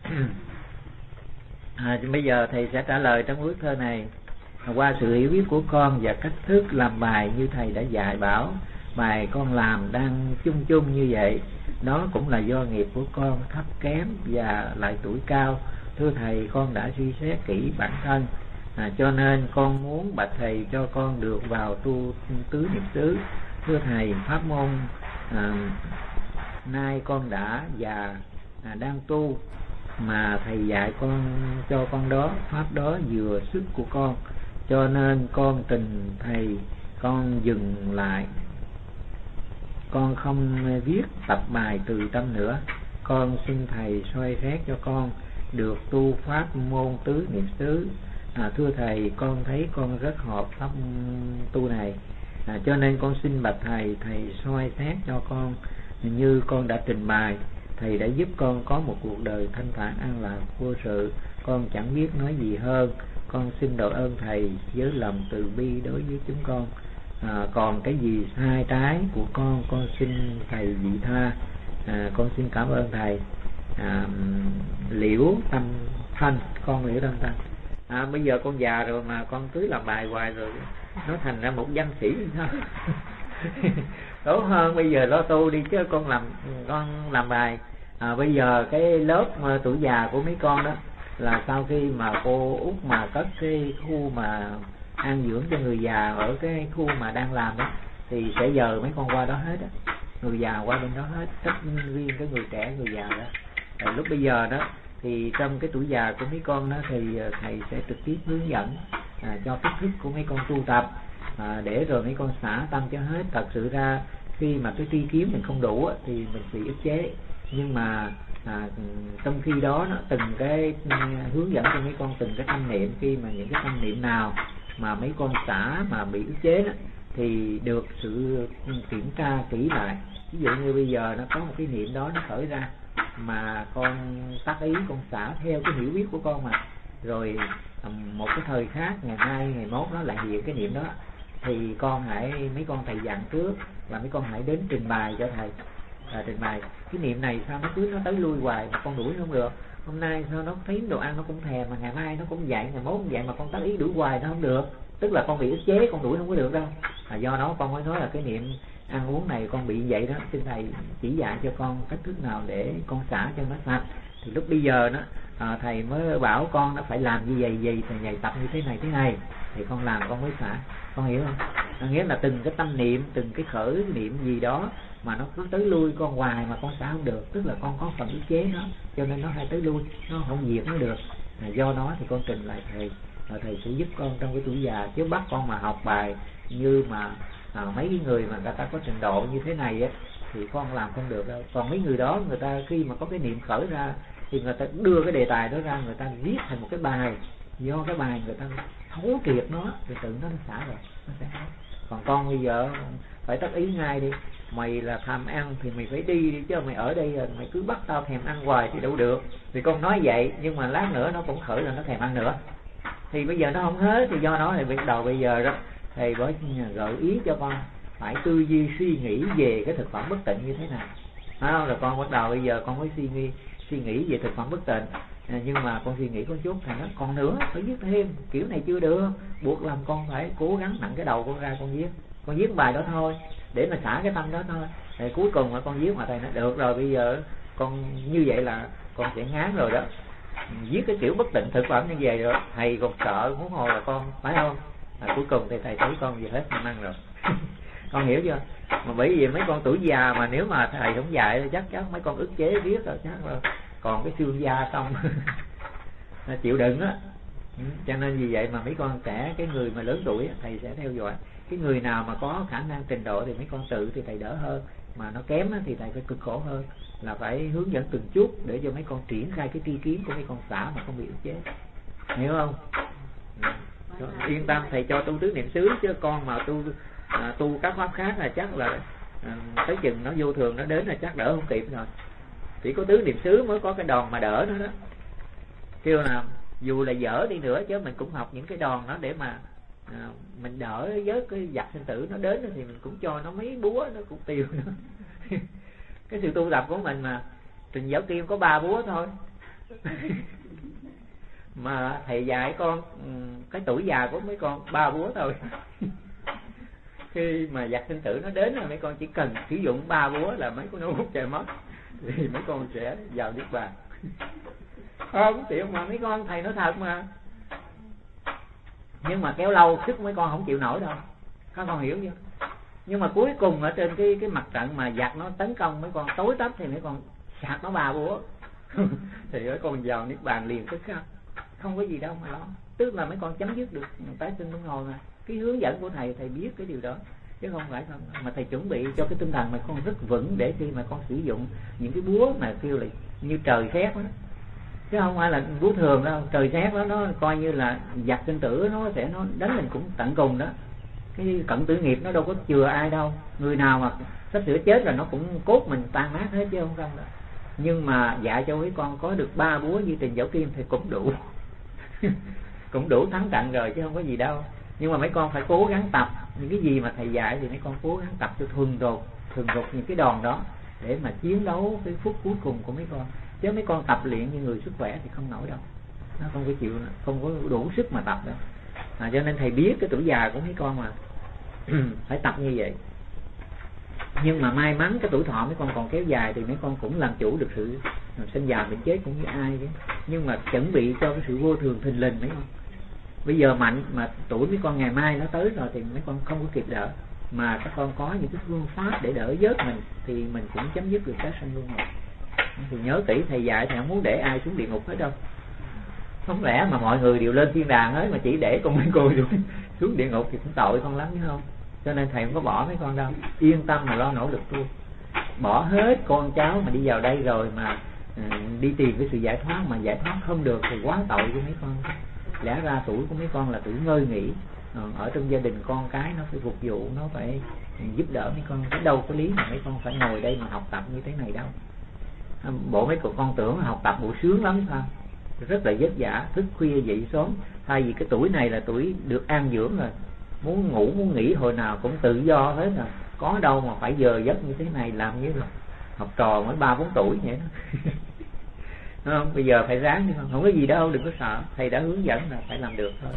Bây giờ thầy sẽ trả lời trong bức thơ này. Qua sự hiểu biết của con và cách thức làm bài như thầy đã dạy bảo, bài con làm đang chung chung như vậy, đó cũng là do nghiệp của con thấp kém và lại tuổi cao. Thưa thầy, con đã suy xét kỹ bản thân, cho nên con muốn bạch thầy cho con được vào tu tứ niệm xứ. Thưa thầy, pháp môn nay con đã và đang tu, mà thầy dạy con cho con đó, pháp đó vừa sức của con, cho nên con trình thầy, con dừng lại, con không viết tập bài từ tâm nữa. Con xin thầy soi xét cho con được tu pháp môn tứ niệm xứ. Thưa thầy, con thấy con rất hợp pháp tu này, cho nên con xin bạch thầy, thầy soi xét cho con như con đã trình bày. Thầy đã giúp con có một cuộc đời thanh thản an lạc vô sự. Con chẳng biết nói gì hơn. Con xin đội ơn thầy với lòng từ bi đối với chúng con. Còn cái gì sai trái của con xin thầy vị tha. Con xin cảm ơn thầy. Liễu Tâm Thanh, con Liễu Tâm Thanh. Bây giờ con già rồi mà con cứ làm bài hoài rồi, nó thành ra một văn sĩ sao? Tốt hơn bây giờ lo tu đi chứ con làm bài. Bây giờ cái lớp tuổi già của mấy con đó là sau khi mà cô Út mà cất cái khu mà an dưỡng cho người già ở cái khu mà đang làm đó, thì sẽ giờ mấy con qua đó hết á, người già qua bên đó hết, tất riêng cái người trẻ người già đó. Lúc bây giờ đó thì trong cái tuổi già của mấy con đó thì thầy sẽ trực tiếp hướng dẫn cho cách thức của mấy con tu tập, để rồi mấy con xả tâm cho hết. Thật sự ra khi mà cái tri kiến mình không đủ thì mình bị ức chế, nhưng mà trong khi đó từng cái hướng dẫn cho mấy con từng cái tâm niệm, khi mà những cái tâm niệm nào mà mấy con xả mà bị ức chế đó, thì được sự kiểm tra kỹ lại. Ví dụ như bây giờ nó có một cái niệm đó nó khởi ra mà con tác ý con xả theo cái hiểu biết của con, mà rồi một cái thời khác, ngày mai ngày mốt nó lại hiện cái niệm đó, thì mấy con thầy dặn trước là mấy con hãy đến trình bày cho thầy. Trình bày cái niệm này sao nó cứ nó tới lui hoài mà con đuổi không được. Hôm nay sao nó thấy đồ ăn nó cũng thèm, mà ngày mai nó cũng vậy, ngày mốt cũng vậy, mà con tác ý đuổi hoài nó không được. Tức là con bị ức chế, con đuổi không có được đâu. Do đó con mới nói là cái niệm ăn uống này con bị vậy đó, xin thầy chỉ dạy cho con cách thức nào để con xả cho nó sạch. Thì lúc bây giờ đó thầy mới bảo con nó phải làm như vậy thầy tập như thế này thì con làm con mới xả. Con hiểu không? Nghĩa là từng cái tâm niệm, từng cái khởi niệm gì đó mà nó cứ tới lui con hoài mà con xả không được, tức là con có phần ức chế nó, cho nên nó hay tới lui, nó không diệt nó được. Do đó thì con trình lại thầy, thầy sẽ giúp con trong cái tuổi già, chứ bắt con mà học bài như mà mấy cái người mà người ta có trình độ như thế này á thì con làm không được đâu. Còn mấy người đó, người ta khi mà có cái niệm khởi ra thì người ta đưa cái đề tài đó ra, người ta viết thành một cái bài, do cái bài người ta thấu triệt nó thì tự nó xả rồi, nó sẽ hết. Còn con bây giờ phải tác ý ngay đi, mày là tham ăn thì mày phải đi chứ mày ở đây rồi mày cứ bắt tao thèm ăn hoài thì đâu được. Thì con nói vậy, nhưng mà lát nữa nó cũng khởi là nó thèm ăn nữa, thì bây giờ nó không hết. Thì do đó thì bắt đầu bây giờ đó thầy mới gợi ý cho con phải tư duy suy nghĩ về cái thực phẩm bất tịnh như thế nào. Rồi con bắt đầu bây giờ con mới suy nghĩ về thực phẩm bất tịnh. Nhưng mà con suy nghĩ có chút thầy nói còn nữa phải viết thêm, kiểu này chưa được, buộc làm con phải cố gắng nặng cái đầu con ra con viết bài đó thôi để mà xả cái tâm đó thôi. Thì cuối cùng mà con viết mà thầy nói được rồi, bây giờ con như vậy là con sẽ ngán rồi đó, viết cái kiểu bất tịnh thực phẩm như vậy rồi thầy còn sợ huống hồ là con, phải không? Cuối cùng thì thầy thấy con gì hết không ăn rồi. Con hiểu chưa? Mà bởi vì mấy con tuổi già mà nếu mà thầy không dạy thì chắc mấy con ức chế viết rồi, chắc là còn cái xương da xong chịu đựng á. Cho nên vì vậy mà mấy con trẻ, cái người mà lớn tuổi thầy sẽ theo dõi. Cái người nào mà có khả năng trình độ thì mấy con tự thì thầy đỡ hơn, mà nó kém thì thầy phải cực khổ hơn, là phải hướng dẫn từng chút để cho mấy con triển khai cái tri kiến của mấy con xã mà không bị ức chế. Hiểu không? Yên tâm, thầy cho tu tứ niệm xứ, chứ con mà tu các pháp khác là chắc là tới chừng nó vô thường nó đến là chắc đỡ không kịp rồi. Chỉ có tứ niệm xứ mới có cái đòn mà đỡ nó đó. Kêu là dù là dở đi nữa chứ mình cũng học những cái đòn đó để mà mình đỡ với cái giặc sinh tử nó đến thì mình cũng cho nó mấy búa nó cũng tiêu nữa. Cái sự tu tập của mình mà Trình Giáo Kim có 3 búa thôi, Mà thầy dạy con cái tuổi già của mấy con 3 búa thôi. Khi mà giặc sinh tử nó đến là mấy con chỉ cần sử dụng 3 búa là mấy con nó hút chạy mất, thì mấy con sẽ vào niết bàn. Không chịu mà mấy con, thầy nói thật mà. Nhưng mà kéo lâu sức mấy con không chịu nổi đâu, các con hiểu chưa? Nhưng mà cuối cùng ở trên cái mặt trận mà giặc nó tấn công mấy con tối tấp thì mấy con sạc nó 3 búa thì mấy con vào niết bàn liền tức khắc, không có gì đâu mà lo. Tức là mấy con chấm dứt được tái sinh luân hồi mà. Cái hướng dẫn của thầy biết cái điều đó chứ không phải không. Mà thầy chuẩn bị cho cái tinh thần mà con rất vững để khi mà con sử dụng những cái búa mà kêu là như trời sét đó, chứ không phải là búa thường đâu. Trời sét đó nó coi như là giặc sinh tử, nó đánh mình cũng tận cùng đó. Cái cận tử nghiệp nó đâu có chừa ai đâu, người nào mà sắp sửa chết là nó cũng cốt mình tan nát hết chứ không đâu. Nhưng mà dạy cho mấy con có được 3 búa như Trình Dảo Kim thì cũng đủ cũng đủ thắng trận rồi chứ không có gì đâu. Nhưng mà mấy con phải cố gắng tập những cái gì mà thầy dạy, thì mấy con cố gắng tập cho thuần thục những cái đòn đó để mà chiến đấu cái phút cuối cùng của mấy con. Chứ mấy con tập luyện như người sức khỏe thì không nổi đâu, nó không có chịu, không có đủ sức mà tập đâu. Cho nên thầy biết cái tuổi già của mấy con mà phải tập như vậy. Nhưng mà may mắn cái tuổi thọ mấy con còn kéo dài thì mấy con cũng làm chủ được sự sinh già bệnh chết cũng như ai chứ. Nhưng mà chuẩn bị cho cái sự vô thường thình lình mấy con. Bây giờ mạnh mà tuổi mấy con ngày mai nó tới rồi thì mấy con không có kịp đỡ. Mà các con có những cái phương pháp để đỡ vớt mình thì mình cũng chấm dứt được cái sanh luân hồi. Thì nhớ kỹ, thầy dạy thầy không muốn để ai xuống địa ngục hết đâu. Không lẽ mà mọi người đều lên thiên đàng hết mà chỉ để con mấy cô xuống địa ngục thì cũng tội con lắm chứ không. Cho nên thầy không có bỏ mấy con đâu, yên tâm mà lo nỗ lực tu. Bỏ hết con cháu mà đi vào đây rồi mà đi tìm cái sự giải thoát, mà giải thoát không được thì quá tội cho mấy con. Lẽ ra tuổi của mấy con là tuổi ngơi nghỉ, ở trong gia đình con cái nó phải phục vụ, nó phải giúp đỡ mấy con. Cái đâu có lý mà mấy con phải ngồi đây mà học tập như thế này đâu. Bộ mấy con tưởng học tập bộ sướng lắm sao? Rất là vất vả, thức khuya dậy sớm. Thay vì cái tuổi này là tuổi được an dưỡng rồi, muốn ngủ muốn nghỉ hồi nào cũng tự do hết rồi, có đâu mà phải giờ giấc như thế này làm như là học trò mới 3-4 tuổi vậy đó. Không, bây giờ phải ráng đi, không có gì đâu, đừng có sợ, thầy đã hướng dẫn là phải làm được thôi.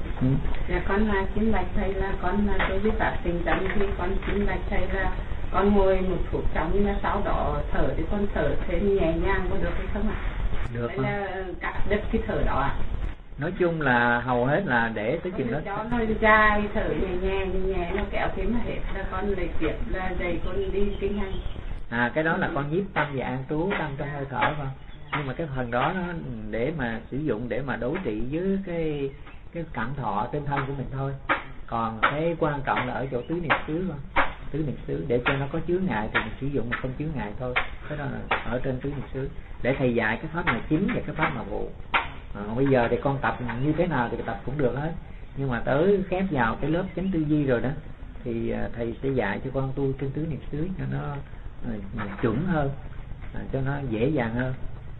Dạ con là xin bạch thầy là con là tôi biết phát tình tâm thì con xin bạch thầy là con ngồi một phút trong nhưng mà sau đó thở thì con thở thêm nhẹ nhàng có được hay không ạ? Được không? Là cắt đứt cái thở đó ạ. Nói chung là hầu hết là để tới chừng đó cho nó dài thở nhẹ nó kéo thêm hết là con lại tiếp là dậy con đi kinh hành. Cái đó là con nhiếp tâm và an trú tâm trong hơi thở không? Nhưng mà cái phần đó nó để mà sử dụng để mà đối trị với cái cảm thọ tinh thân của mình thôi. Còn cái quan trọng là ở chỗ tứ niệm xứ không? Tứ niệm xứ để cho nó có chướng ngại thì mình sử dụng mà không chướng ngại thôi. Cái đó là ở trên tứ niệm xứ để thầy dạy cái pháp mà chính và cái pháp mà vụ. Bây giờ thì con tập như thế nào thì tập cũng được hết. Nhưng mà tới khép vào cái lớp chánh tư duy rồi đó thì thầy sẽ dạy cho con tu trên tứ niệm xứ cho nó chuẩn hơn, cho nó dễ dàng hơn.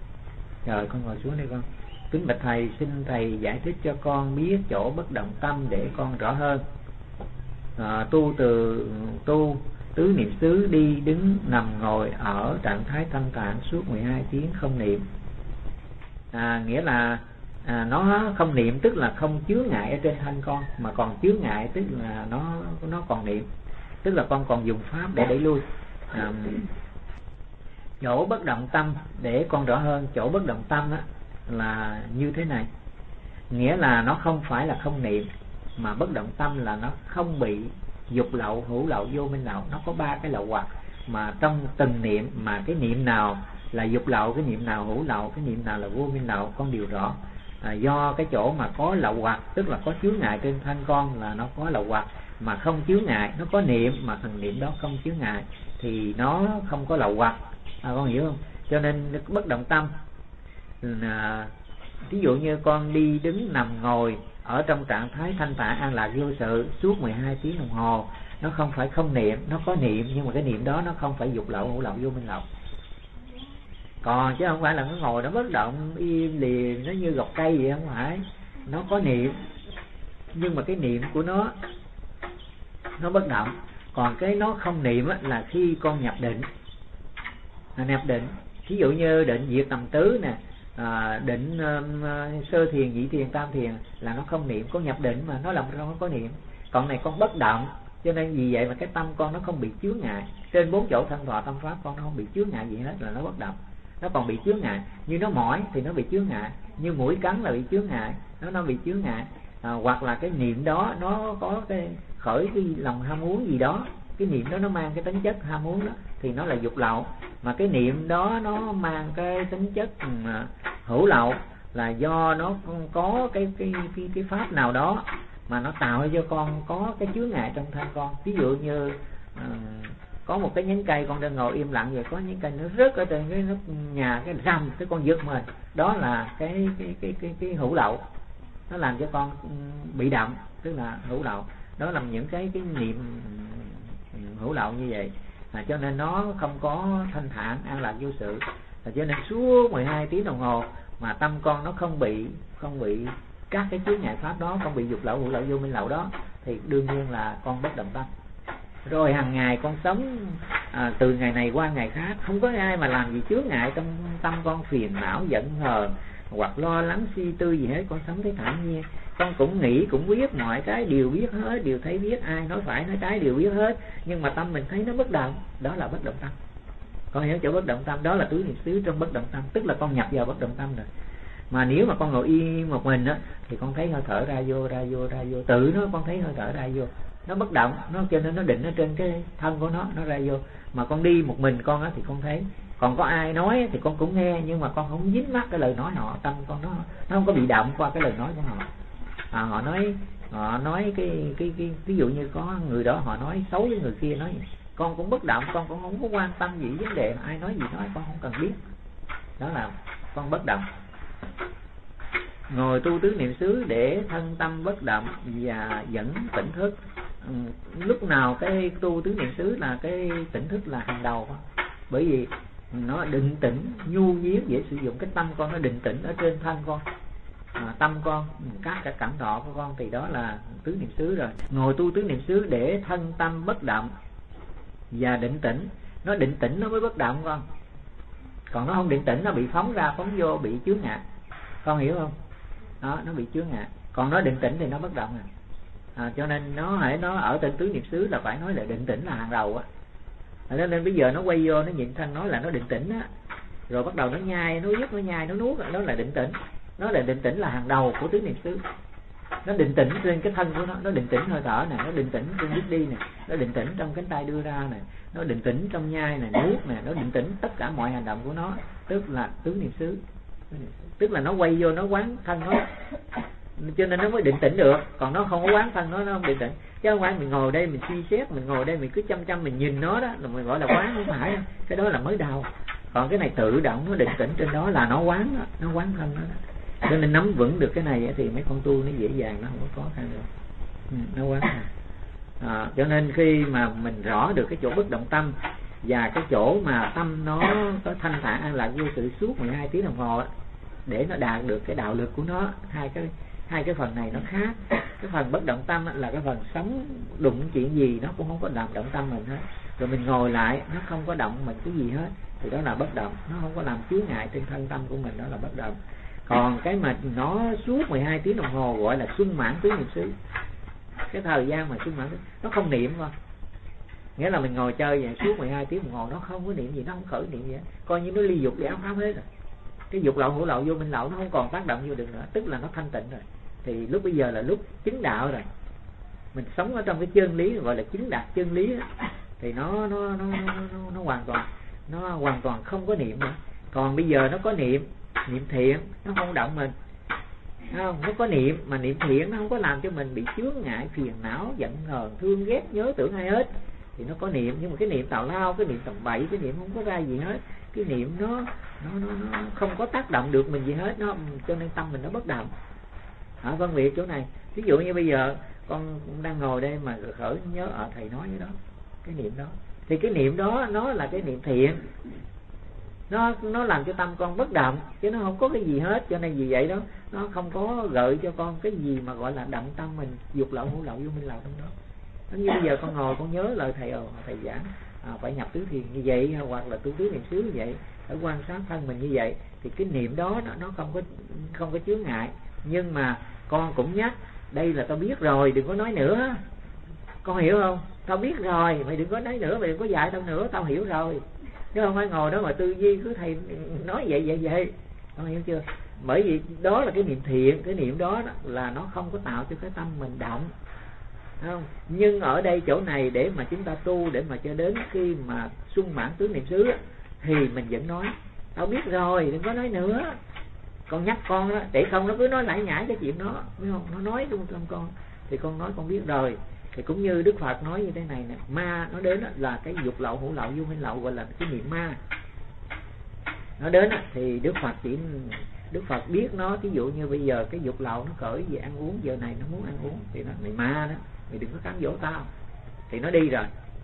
Rồi con ngồi xuống đây con. Kính bạch thầy, xin thầy giải thích cho con biết chỗ bất động tâm để con rõ hơn. Tu tứ niệm xứ đi đứng nằm ngồi ở trạng thái thanh tạng suốt 12 tiếng không niệm. Nghĩa là nó không niệm tức là không chướng ngại ở trên thân con, mà còn chướng ngại tức là nó còn niệm, tức là con còn dùng pháp để đẩy lui. Chỗ bất động tâm để con rõ hơn, chỗ bất động tâm á là như thế này, nghĩa là nó không phải là không niệm, mà bất động tâm là nó không bị dục lậu, hữu lậu, vô minh lậu. Nó có 3 cái lậu hoặc, mà trong từng niệm mà cái niệm nào là dục lậu, cái niệm nào hữu lậu, cái niệm nào là vô minh lậu con đều rõ. Do cái chỗ mà có lậu hoặc tức là có chướng ngại trên thân con là nó có lậu hoặc, mà không chướng ngại, nó có niệm mà thần niệm đó không chướng ngại thì nó không có lậu hoặc. Con hiểu không? Cho nên bất động tâm ví dụ như con đi đứng nằm ngồi ở trong trạng thái thanh thản an lạc vô sự suốt 12 tiếng đồng hồ, nó không phải không niệm, nó có niệm nhưng mà cái niệm đó nó không phải dục lậu, hữu lậu, vô minh lậu. Còn chứ không phải là nó ngồi nó bất động im liền, nó như gọc cây vậy, không phải. Nó có niệm nhưng mà cái niệm của nó bất động. Còn cái nó không niệm á, là khi con nhập định. Nhập định ví dụ như định diệt tầm tứ nè, định sơ thiền, nhị thiền, tam thiền là nó không niệm. Con nhập định mà nó làm sao nó có niệm. Còn này con bất động, cho nên vì vậy mà cái tâm con nó không bị chướng ngại. Trên 4 chỗ thân thọ tâm pháp con nó không bị chướng ngại gì hết, là nó bất động. Nó còn bị chướng ngại, như nó mỏi thì nó bị chướng ngại, như mũi cắn là bị chướng ngại, nó bị chướng ngại. Hoặc là cái niệm đó nó có cái khởi cái lòng ham muốn gì đó, cái niệm đó nó mang cái tính chất ham muốn đó thì nó là dục lậu. Mà cái niệm đó nó mang cái tính chất hữu lậu, là do nó có cái pháp nào đó mà nó tạo cho con có cái chướng ngại trong thân con. Ví dụ như có một cái nhánh cây, con đang ngồi im lặng rồi có nhánh cây nó rớt ở trên cái nóc nhà, cái rầm cái con giật mình, đó là cái hữu lậu, nó làm cho con bị động, tức là hữu lậu. Đó là những cái niệm hữu lậu như vậy. Cho nên nó không có thanh thản an lạc vô sự. Cho nên suốt 12 tiếng đồng hồ mà tâm con nó không bị các cái chướng ngại pháp đó, không bị dục lậu, hữu lậu, vô minh lậu đó, thì đương nhiên là con bất động tâm. Rồi hàng ngày con sống từ ngày này qua ngày khác, không có ai mà làm gì chướng ngại trong tâm con phiền não giận hờn hoặc lo lắng suy tư gì hết. Con sống thấy thản nhiên, con cũng nghĩ cũng biết, mọi cái đều biết hết, đều thấy biết, ai nói phải nói trái đều biết hết, nhưng mà tâm mình thấy nó bất động, đó là bất động tâm. Con hiểu chỗ bất động tâm đó là tứ niệm xứ trong bất động tâm, tức là con nhập vào bất động tâm rồi. Mà nếu mà con ngồi yên một mình á thì con thấy hơi thở ra vô, tự nó con thấy hơi thở ra vô, nó bất động, nó cho nên nó định ở trên cái thân của nó ra vô. Mà con đi một mình con á thì con thấy, còn có ai nói thì con cũng nghe, nhưng mà con không dính mắc cái lời nói họ, tâm con nó không có bị động qua cái lời nói của họ. Họ nói cái ví dụ như có người đó họ nói xấu với người kia, nói con cũng bất động, con cũng không có quan tâm gì vấn đề ai nói gì nói, con không cần biết, đó là con bất động. Ngồi tu tứ niệm xứ để thân tâm bất động và dẫn tỉnh thức. Lúc nào cái tu tứ niệm xứ là cái tỉnh thức là hàng đầu, bởi vì nó định tĩnh nhu nhiếm dễ sử dụng. Cái tâm con nó định tĩnh ở trên thân con, tâm con, các cái cảm thọ của con, thì đó là tứ niệm xứ rồi. Ngồi tu tứ niệm xứ để thân tâm bất động và định tĩnh. Nó định tĩnh nó mới bất động con, còn nó không định tĩnh nó bị phóng ra phóng vô, bị chướng ngại, con hiểu không? Đó, nó bị chướng ngại. Còn nó định tĩnh thì nó bất động cho nên nó ở trên tứ niệm xứ là phải nói là định tĩnh là hàng đầu á. Nên bây giờ nó quay vô nó nhìn thân nói là nó định tĩnh á, rồi bắt đầu nó nhai, nó giết, nó nhai, nó nuốt, đó là định tĩnh. Nó là định tĩnh là hàng đầu của tứ niệm xứ. Nó định tĩnh trên cái thân của nó định tĩnh hơi thở này, nó định tĩnh trên bước đi này, nó định tĩnh trong cánh tay đưa ra này, nó định tĩnh trong nhai này, nuốt này, nó định tĩnh tất cả mọi hành động của nó, tức là tứ niệm xứ. Tức là nó quay vô nó quán thân nó, cho nên nó mới định tĩnh được. Còn nó không có quán thân nó không định tĩnh. Chứ không phải mình ngồi đây mình suy xét, mình ngồi đây mình cứ chăm mình nhìn nó đó là mình gọi là quán, không phải. Cái đó là mới đầu. Còn cái này tự động nó định tĩnh trên đó là nó quán đó, nó quán thân đó. Cho nên nắm vững được cái này thì mấy con tu nó dễ dàng, nó không có khó khăn được. Nó quán cho nên khi mà mình rõ được cái chỗ bất động tâm và cái chỗ mà tâm nó có thanh thản an lạc vô sự suốt 12 tiếng đồng hồ, để nó đạt được cái đạo lực của nó, hai cái phần này nó khác. Cái phần bất động tâm là cái phần sống đụng chuyện gì nó cũng không có làm động tâm mình hết, rồi mình ngồi lại nó không có động mình cái gì hết, thì đó là bất động. Nó không có làm chướng ngại trên thân tâm của mình, đó là bất động. Còn cái mà nó suốt 12 tiếng đồng hồ gọi là xuân mãn tứ niệm xứ. Cái thời gian mà xuân mãn nó không niệm thôi, nghĩa là mình ngồi chơi vậy suốt 12 tiếng đồng hồ nó không có niệm gì, nó không khởi niệm gì hết, coi như nó ly dục áo pháp hết rồi. Cái dục lậu hữu lậu vô minh lậu nó không còn tác động vô được nữa, tức là nó thanh tịnh rồi. Thì lúc bây giờ là lúc chứng đạo rồi, mình sống ở trong cái chân lý gọi là chứng đạt chân lý đó, thì nó hoàn toàn không có niệm nữa. Còn bây giờ nó có niệm thiện, nó không động mình, không? Nó có niệm mà niệm thiện nó không có làm cho mình bị chướng ngại phiền não giận hờn thương ghét nhớ tưởng ai hết, thì nó có niệm. Nhưng mà cái niệm tào lao, cái niệm tầm bậy, cái niệm không có ra gì hết, cái niệm nó không có tác động được mình gì hết, nó cho nên tâm mình nó bất động. Phân biệt chỗ này. Ví dụ như bây giờ con đang ngồi đây mà khởi nhớ thầy nói cái đó, cái niệm đó, thì cái niệm đó nó là cái niệm thiện, nó làm cho tâm con bất động, chứ nó không có cái gì hết. Cho nên vì vậy đó, nó không có gợi cho con cái gì mà gọi là động tâm mình, dục lậu hữu lậu vô minh lậu trong đó. Giống như bây giờ con ngồi con nhớ lời thầy giảng, phải nhập tứ thiền như vậy, hoặc là tu tứ niệm xứ như vậy, phải quan sát thân mình như vậy, thì cái niệm đó nó không có chướng ngại. Nhưng mà con cũng nhắc, đây là tao biết rồi, đừng có nói nữa. Con hiểu không? Tao biết rồi, mày đừng có nói nữa, mày đừng có dạy tao nữa, tao hiểu rồi. Chứ không phải ngồi đó mà tư duy cứ thầy nói vậy. Con hiểu chưa? Bởi vì đó là cái niệm thiện, cái niệm đó là nó không có tạo cho cái tâm mình động, không? Nhưng ở đây chỗ này để mà chúng ta tu, để mà cho đến khi mà sung mãn tứ niệm xứ thì mình vẫn nói tao biết rồi, đừng có nói nữa. Con nhắc con đó, để không nó cứ nói lải nhải cái chuyện đó, biết không? Nó nói trong tâm con thì con nói con biết rồi. Thì cũng như Đức Phật nói như thế này nè, ma nó đến là cái dục lậu, hữu lậu, vô minh lậu, gọi là cái niệm ma. Nó đến thì Đức Phật biết nó, ví dụ như bây giờ cái dục lậu nó cởi về ăn uống, giờ này nó muốn ăn uống thì nó mày ma đó, mày đừng có cám dỗ tao, thì nó đi rồi.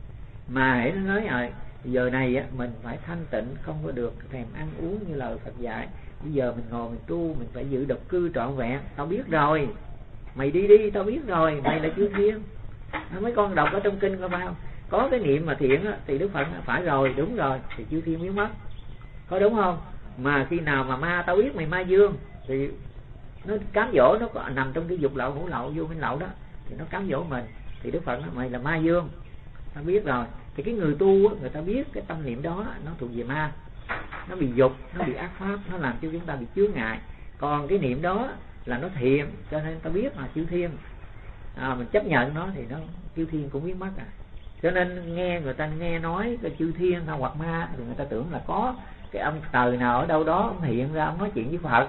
Mà hãy nó nói rồi giờ này mình phải thanh tịnh, không có được thèm ăn uống như lời Phật dạy. Bây giờ mình ngồi mình tu, mình phải giữ độc cư trọn vẹn. Tao biết rồi, mày đi, tao biết rồi, mày là chư thiên. Mấy con đọc ở trong kinh coi phải không? Có cái niệm mà thiện thì Đức Phật phải rồi, đúng rồi, thì chư thiên biến mất, có đúng không? Mà khi nào mà ma, tao biết mày ma dương, thì nó cám dỗ, nó nằm trong cái dục lậu, hữu lậu, vô minh lậu đó, thì nó cám dỗ mình, thì Đức Phật nói mày là ma dương, tao biết rồi. Thì cái người tu người ta biết cái tâm niệm đó nó thuộc về ma, nó bị dục, nó bị ác pháp, nó làm cho chúng ta bị chướng ngại. Còn cái niệm đó là nó thiện, cho nên ta biết là chư thiên, mình chấp nhận nó thì nó chư thiên cũng biến mất à. Cho nên nghe người ta nghe nói cái chư thiên hoặc ma thì người ta tưởng là có cái ông trời nào ở đâu đó ông hiện ra, ông nói chuyện với Phật,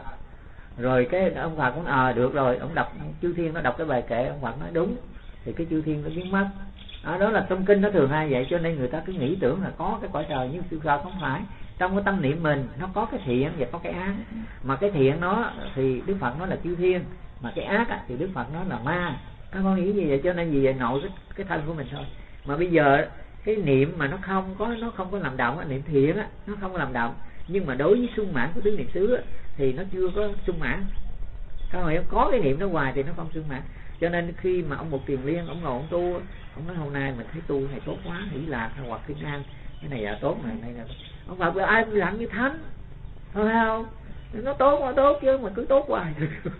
rồi cái ông Phật cũng được rồi, ông đọc chư thiên, nó đọc cái bài kệ, ông Phật nói đúng thì cái chư thiên nó biến mất. Đó là trong kinh nó thường hay vậy. Cho nên người ta cứ nghĩ tưởng là có cái cõi trời, nhưng thực ra không phải. Trong cái tâm niệm mình nó có cái thiện và có cái ác, mà cái thiện nó thì Đức Phật nói là chư thiên, mà cái ác thì Đức Phật nói là ma. Các con nghĩ gì vậy? Cho nên vì vậy nội cái thân của mình thôi. Mà bây giờ cái niệm mà nó không có làm động, niệm thiện nó không có làm động, nhưng mà đối với sung mãn của tứ niệm xứ thì nó chưa có sung mãn. Các con hiểu, có cái niệm nó hoài thì nó không sung mãn. Cho nên khi mà ông Một Kiền Liên ông ngồi ông tu, ông nói hôm nay mình thấy tu này tốt quá, hỷ lạc hoặc kinh an, cái này là tốt, này là ông Phật ai cũng làm như thánh, thôi không? Nó tốt chứ mà cứ tốt hoài.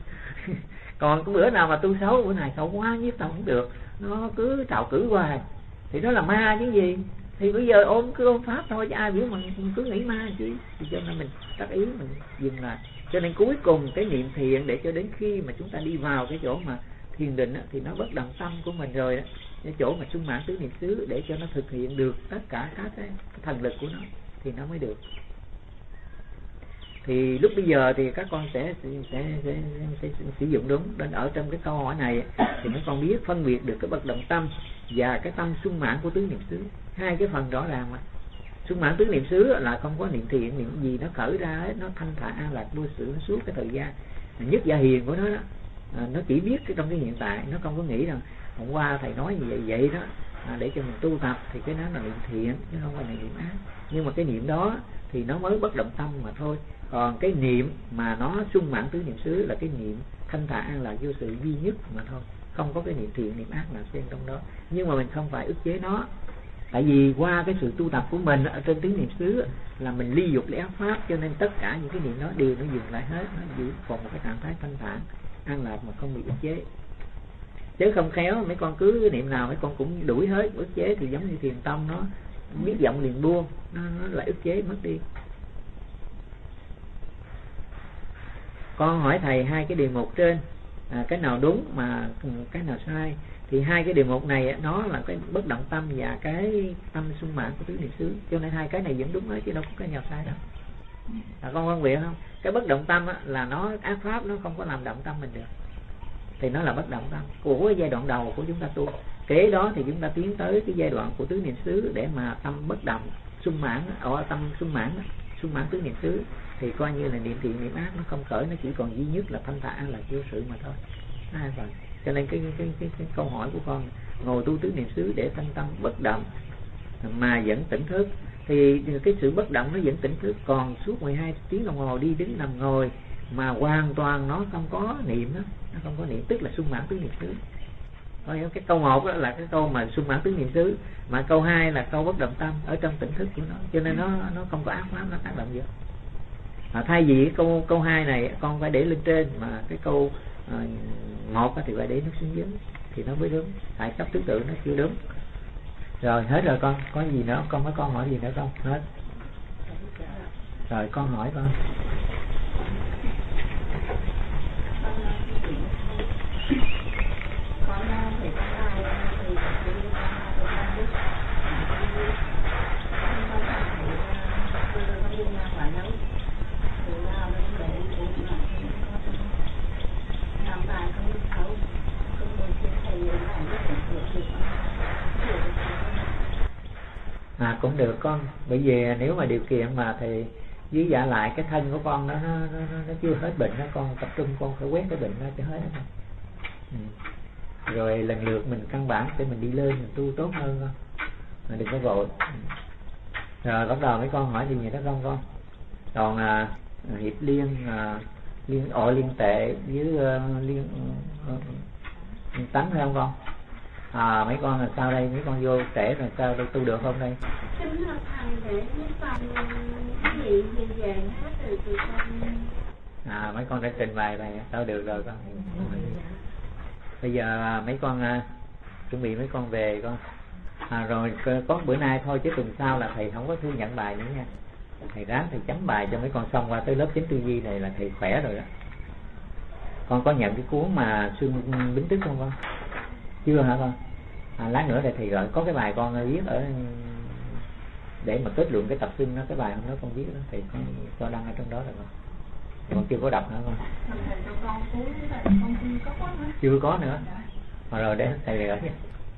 Còn cái bữa nào mà tu xấu, bữa này xấu quá nhiếp tâm không được, nó cứ trào cử hoài thì nó là ma chứ gì. Thì bây giờ cứ ôm pháp thôi, chứ ai biết mà cứ nghĩ ma chứ. Thì cho nên mình tác ý mình dừng lại. Cho nên cuối cùng cái niệm thiện để cho đến khi mà chúng ta đi vào cái chỗ mà thiền định thì nó bất động tâm của mình rồi đó, cái chỗ mà sung mãn tứ niệm xứ, để cho nó thực hiện được tất cả các cái thần lực của nó thì nó mới được. Thì lúc bây giờ thì các con sẽ sử dụng đúng. Đến ở trong cái câu hỏi này thì mấy con biết phân biệt được cái bất động tâm và cái tâm sung mãn của tứ niệm xứ, hai cái phần rõ ràng mà. Sung mãn tứ niệm xứ là không có niệm thiện, niệm gì nó khởi ra ấy, nó thanh thản an lạc vô sự suốt cái thời gian nhất và hiền của nó đó. Nó chỉ biết cái trong cái hiện tại, nó không có nghĩ rằng hôm qua thầy nói như vậy đó để cho mình tu tập, thì cái đó là niệm thiện chứ không phải là niệm ác. Nhưng mà cái niệm đó thì nó mới bất động tâm mà thôi. Còn cái niệm mà nó sung mãn tứ niệm xứ là cái niệm thanh thản an lạc vô sự duy nhất mà thôi, không có cái niệm thiện niệm ác nào xen trong đó. Nhưng mà mình không phải ức chế nó, tại vì qua cái sự tu tập của mình ở trên tứ niệm xứ là mình ly dục ly ác pháp, cho nên tất cả những cái niệm đó đều nó dừng lại hết, nó giữ còn một cái trạng thái thanh thản an lạc mà không bị ức chế. Chứ không khéo mấy con cứ niệm nào mấy con cũng đuổi hết, ức chế thì giống như thiền tâm nó biết giọng liền buông, nó lại ức chế mất đi. Con hỏi thầy hai cái đề mục trên, cái nào đúng mà cái nào sai? Thì hai cái đề mục này nó là cái bất động tâm và cái tâm sung mãn của tứ niệm xứ, cho nên hai cái này vẫn đúng hết chứ đâu có cái nào sai đâu. Con phân biệt không? Cái bất động tâm là nó ác pháp, nó không có làm động tâm mình được, thì nó là bất động tâm của giai đoạn đầu của chúng ta tu. Kế đó thì chúng ta tiến tới cái giai đoạn của tứ niệm xứ để mà tâm bất động sung mãn, ở tâm sung mãn tứ niệm xứ thì coi như là niệm thiện niệm ác nó không khởi, nó chỉ còn duy nhất là thanh thản là vô sự mà thôi. Cho nên cái câu hỏi của con ngồi tu tứ niệm xứ để thanh tâm bất động mà vẫn tỉnh thức, thì cái sự bất động nó vẫn tỉnh thức. Còn suốt 12 tiếng đồng hồ đi đứng nằm ngồi mà hoàn toàn nó không có niệm đó, nó không có niệm, tức là sung mãn tứ niệm xứ. Cái câu 1 đó là cái câu mà xuân mãn tứ niệm xứ, mà câu 2 là câu bất động tâm ở trong tỉnh thức của nó, cho nên nó không có ác pháp, nó tác động gì. Thay vì câu 2 này con phải để lên trên, mà cái câu 1 thì phải để nó xuống dưới thì nó mới đúng. Tại sắp thứ tự nó chưa đúng. Rồi hết rồi con, có gì nữa con, mấy con hỏi gì nữa không? Hết rồi, con hỏi con. Cũng được con, bởi vì nếu mà điều kiện mà thì dưới dạ lại cái thân của con nó chưa hết bệnh đó, con tập trung con phải quét cái bệnh ra cho hết đó. Rồi lần lượt mình căn bản để mình đi lên, mình tu tốt hơn con, mà đừng có vội. Rồi bắt đầu mấy con hỏi gì đó không con? Còn hiệp liên liên tệ với liên tánh phải không con? Mấy con là sao đây? Mấy con vô trễ rồi sao đây, tu được không đây? Kính thưa thầy, để mấy con cái gì về hết rồi thì con... mấy con đã trình bày này sao được rồi con. Bây giờ mấy con chuẩn bị mấy con về con. Rồi có bữa nay thôi, chứ tuần sau là thầy không có thu nhận bài nữa nha. Thầy ráng thầy chấm bài cho mấy con xong qua tới lớp chính tư duy này là thầy khỏe rồi đó. Con có nhận cái cuốn mà Xuân Bính Tức không con? Chưa hả con? Lát nữa thì gọi có cái bài con viết ở để mà kết luận cái tập Xuân đó, cái bài hôm đó con viết đó thì con cho đăng ở trong đó rồi con chưa có đọc nữa con. Chưa có nữa. Rồi để thầy gửi nha.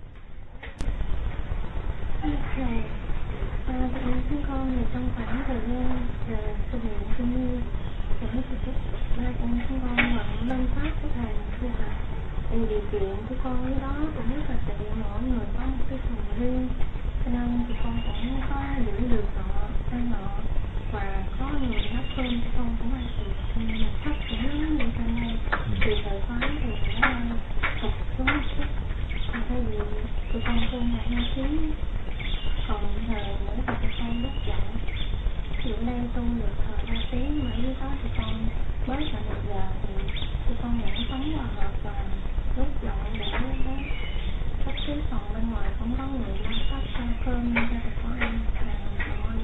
Chúng con thì trong khoảng thời gian thực hiện kinh nghiệm thì ba con chúng con vẫn lên pháp của thầy thưa thầy. Vì điều kiện của con với đó cũng rất là tiện, mỗi người có một cái phòng riêng, cho nên thì con cũng có giữ được họ ăn họ, và có người nấu cơm cho con cũng ăn được, nhưng mà khách cũng như thế này thì thời khóa thì sẽ học xuống một chút. Thay vì tụi con tu là 2 tiếng, còn thời mỗi ngày tụi con rất dạy. Thì ở đây tu được thời 3 tiếng, mà dưới đó thì con bớt lại 1 giờ thì tụi con vẫn sống hòa hợp và lúc dọn để sắp xếp phòng bên ngoài cũng có người mang phát sang cơm cho tụi con ăn hàng.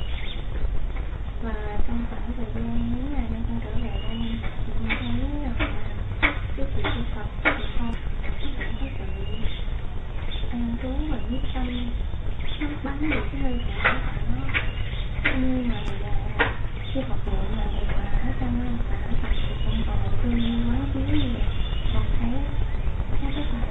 Và trong khoảng thời gian mấy ngày nên con trở về đây thì con thấy là cái sự tu tập của con cũng có sự ăn trú và quyết tâm nó bắn được cái hơi thở của nó, như mà khi học nguyện là hiệu quả trong nó xả sạch thì con còn tư quán chiếu như vậy, con thấy nó rất là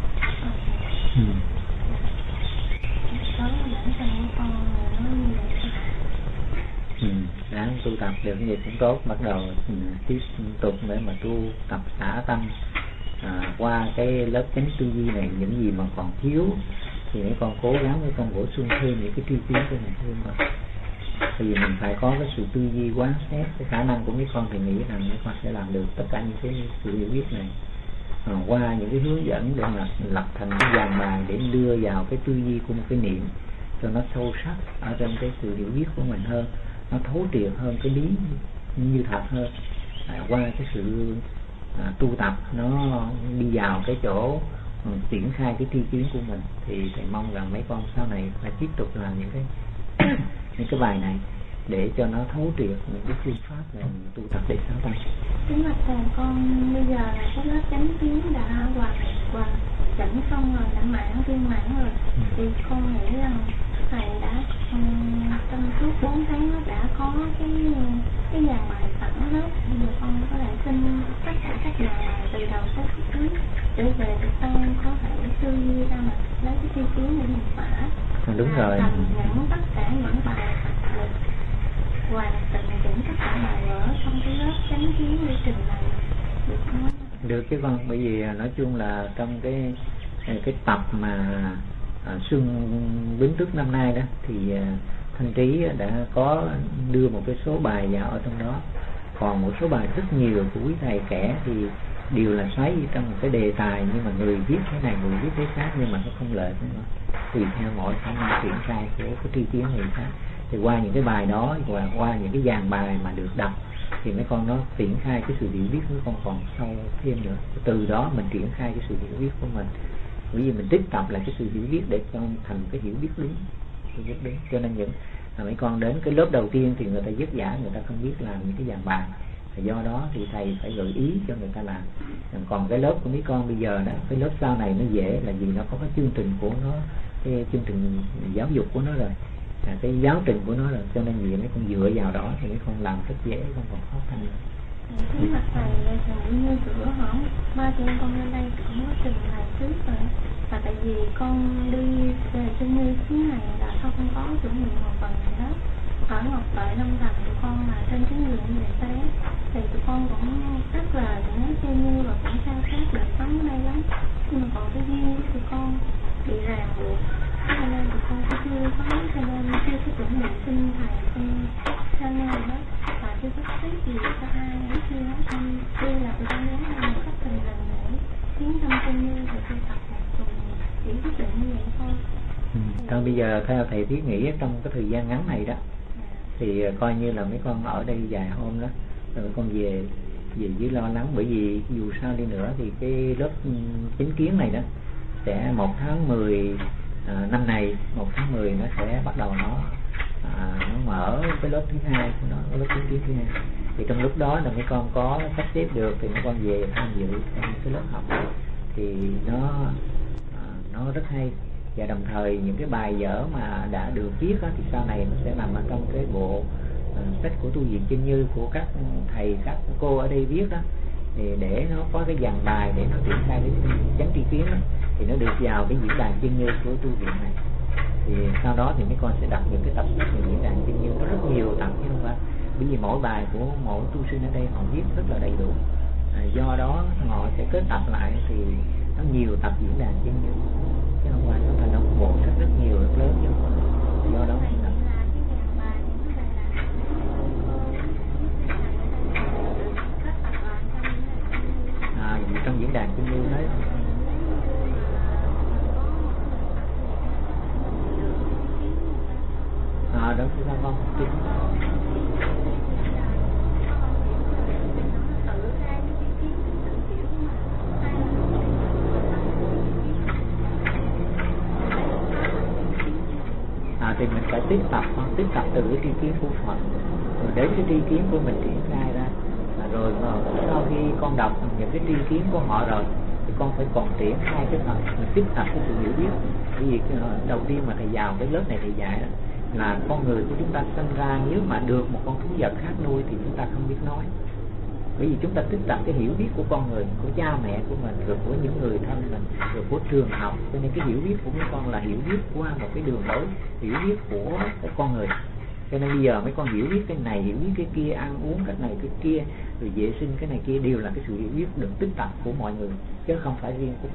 có bản thân của con nó như vậy. Ráng tu tập được cái gì cũng tốt, bắt đầu tiếp tục để mà tu tập xả tâm. Qua cái lớp chánh tư duy này, những gì mà còn thiếu thì mấy con cố gắng, mấy con bổ sung thêm những cái tri kiến của mình thêm vào. Bởi vì mình phải có cái sự tư duy quán xét, cái khả năng của mấy con thì nghĩ rằng mấy con sẽ làm được tất cả những cái sự hiểu biết này. Qua những cái hướng dẫn để mà lập thành cái dàn bài để đưa vào cái tư duy của một cái niệm cho nó sâu sắc ở trong cái sự hiểu biết của mình hơn, nó thấu triệt hơn, cái lý như thật hơn. Qua cái sự tu tập nó đi vào cái chỗ triển khai cái tri kiến của mình thì thầy mong rằng mấy con sau này phải tiếp tục làm những cái bài này để cho nó thấu triệt những cái phương pháp là tu tập để sáng tâm. Chính là thầy, con bây giờ là cái lớp chánh kiến đã hoàn chỉnh xong rồi, đã viên mãn rồi, thì con nghĩ rằng thầy đã trong suốt 4 tháng nó đã có cái dàn bài sẵn hết. Bây giờ con có thể xin tất cả các dàn bài từ đầu tới cuối để về được tăng có thể tư duy ra mà lấy cái tri kiến để mình phá. Đúng rồi. Thành những tất cả những bài tập hoàn chỉnh tất cả bài vở trong cái lớp chánh kiến quy trình này được không? Được chứ con, bởi vì nói chung là trong cái tập mà Xuân Bính Tức năm nay đó thì Thanh Trí đã có đưa một cái số bài vào ở trong đó, còn một số bài rất nhiều của quý thầy kẻ thì đều là xoáy trong một cái đề tài, nhưng mà người viết thế này, người viết thế khác, nhưng mà nó không lợi nữa. Tùy theo mỗi khả năng triển khai của cái tri kiến người khác. Thì qua những cái bài đó và qua những cái dàn bài mà được đọc thì mấy con nó triển khai cái sự hiểu biết mấy con còn sâu thêm nữa. Từ đó mình triển khai cái sự hiểu biết của mình. Bởi vì mình tích tập lại cái sự hiểu biết để cho thành cái hiểu biết đúng. Cho nên những mấy con đến cái lớp đầu tiên thì người ta vất vả, người ta không biết làm những cái dàn bài. Do đó thì thầy phải gợi ý cho người ta làm. Còn cái lớp của mấy con bây giờ đó, cái lớp sau này nó dễ là vì nó có cái chương trình của nó, cái chương trình giáo dục của nó rồi, cái giáo trình của nó rồi, cho nên vì mấy con dựa vào đó thì mấy con làm rất dễ, không còn khó khăn nữa. Cái mặt thầy cũng như giữa khoảng 3 chị em con lên đây cũng có trình thầy trước rồi, và tại vì con đi về trên như phía này là không có chủ nhiệm một phần gì hết. Ở Ngọc Tuệ Lâm Thành tụi con là trên cái người như vậy đấy, thì tụi con cũng rất là nhớ chơi như và cũng khao khát đời sống ở đây lắm, nhưng mà còn cái duyên của tụi con bị ràng buộc, cho nên tụi con cũng chưa có, cho nên chưa có chuẩn bị xin thầy xin nơi hết, và chưa có biết gì cho ai hết chưa hết. Tuy là tụi con muốn làm một cách tình lần nữa khiến tâm chân như và tu tập một tuần chỉ quyết định như vậy thôi. Còn bây giờ theo thầy thiết nghĩ trong cái thời gian ngắn này đó thì coi như là mấy con ở đây vài hôm đó rồi mấy con về dưới lo lắng, bởi vì dù sao đi nữa thì cái lớp chính kiến này đó sẽ 1 tháng 10 năm này, 1 tháng 10 nó sẽ bắt đầu nó mở cái lớp thứ hai của nó, lớp chính kiến thứ hai. Thì trong lúc đó là mấy con có sắp xếp được thì mấy con về tham dự cái lớp học thì nó rất hay. Và đồng thời những cái bài vở mà đã được viết đó, thì sau này nó sẽ nằm ở trong cái bộ sách của tu viện Chân Như của các thầy các cô ở đây viết đó, thì để nó có cái dàn bài để nó triển khai cái chánh tri kiến đó, thì nó được vào cái diễn đàn Chân Như của tu viện này. Thì sau đó thì mấy con sẽ đặt những cái tập sách về diễn đàn Chân Như, có rất nhiều tập chứ không phải, bởi vì mỗi bài của mỗi tu sinh ở đây họ viết rất là đầy đủ. Do đó họ sẽ kết tập lại thì nó nhiều tập diễn đàn Chân Như, chứ không phải nó thành một bộ sách rất nhiều rất lớn chứ. Do đó trong diễn đàn Chân Như đấy. Đóคือsao con tính. Thì mình phải tiếp tập từ cái tri kiến của Phật rồi đến cái tri kiến của mình triển khai ra, rồi sau khi con đọc những cái tri kiến của họ rồi thì con phải còn triển khai cái phần mình tiếp tập cái sự hiểu biết. Bởi vì đầu tiên mà thầy vào cái lớp này thầy dạy đó, là con người của chúng ta sinh ra nếu mà được một con thú vật khác nuôi thì chúng ta không biết nói. Bởi vì chúng ta tích tập cái hiểu biết của con người, của cha mẹ của mình, rồi của những người thân mình, rồi của trường học, cho nên cái hiểu biết của mấy con là hiểu biết qua một cái đường lối hiểu biết của con người. Cho nên bây giờ mấy con hiểu biết cái này, hiểu biết cái kia, ăn uống cái này cái kia, rồi vệ sinh cái này kia đều là cái sự hiểu biết được tích tập của mọi người, chứ không phải riêng của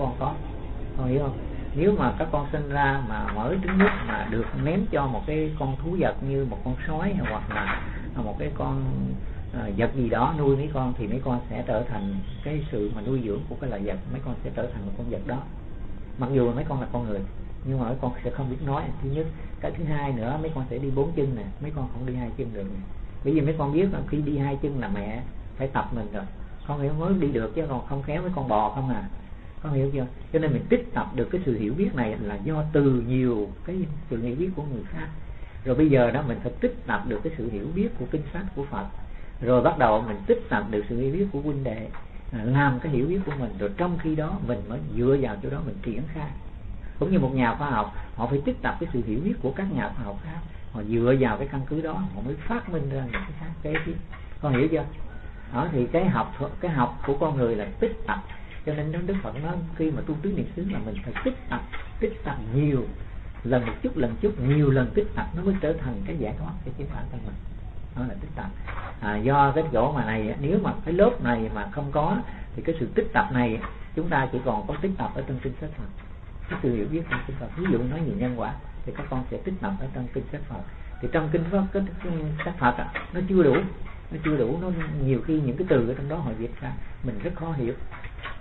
con hiểu không? Nếu mà các con sinh ra mà mới trứng nước mà được ném cho một cái con thú vật như một con sói hoặc là một cái con vật gì đó nuôi mấy con, thì mấy con sẽ trở thành cái sự mà nuôi dưỡng của cái loài vật, mấy con sẽ trở thành một con vật đó. Mặc dù mấy con là con người nhưng mà mấy con sẽ không biết nói, thứ nhất. Cái thứ hai nữa, mấy con sẽ đi 4 chân nè, mấy con không đi 2 chân được nè. Bởi vì mấy con biết là khi đi 2 chân là mẹ phải tập mình rồi, con hiểu mới đi được, chứ còn không khéo với con bò không à, con hiểu chưa? Cho nên mình tích tập được cái sự hiểu biết này là do từ nhiều cái sự hiểu biết của người khác. Rồi bây giờ đó mình phải tích tập được cái sự hiểu biết của kinh sách của Phật, rồi bắt đầu mình tích tập được sự hiểu biết của huynh đệ, làm cái hiểu biết của mình, rồi trong khi đó mình mới dựa vào chỗ đó mình triển khai. Cũng như một nhà khoa học, họ phải tích tập cái sự hiểu biết của các nhà khoa học khác, họ dựa vào cái căn cứ đó họ mới phát minh ra những cái khác kế tiếp. Con hiểu chưa? Đó thì cái học của con người là tích tập. Cho nên Đức Phật nói khi mà tu tứ niệm xứ là mình phải tích tập nhiều lần, một chút nhiều lần tích tập nó mới trở thành cái giải thoát cho chính bản thân mình. Đó là tích tập. Do cái chỗ mà này, nếu mà cái lớp này mà không có thì cái sự tích tập này chúng ta chỉ còn có tích tập ở trong kinh sách Phật, cái sự hiểu biết trong kinh Phật. Ví dụ nói về nhân quả thì các con sẽ tích tập ở trong kinh sách Phật. Thì trong kinh Phật, cái sách Phật nó chưa đủ, nó nhiều khi những cái từ ở trong đó họ viết ra mình rất khó hiểu.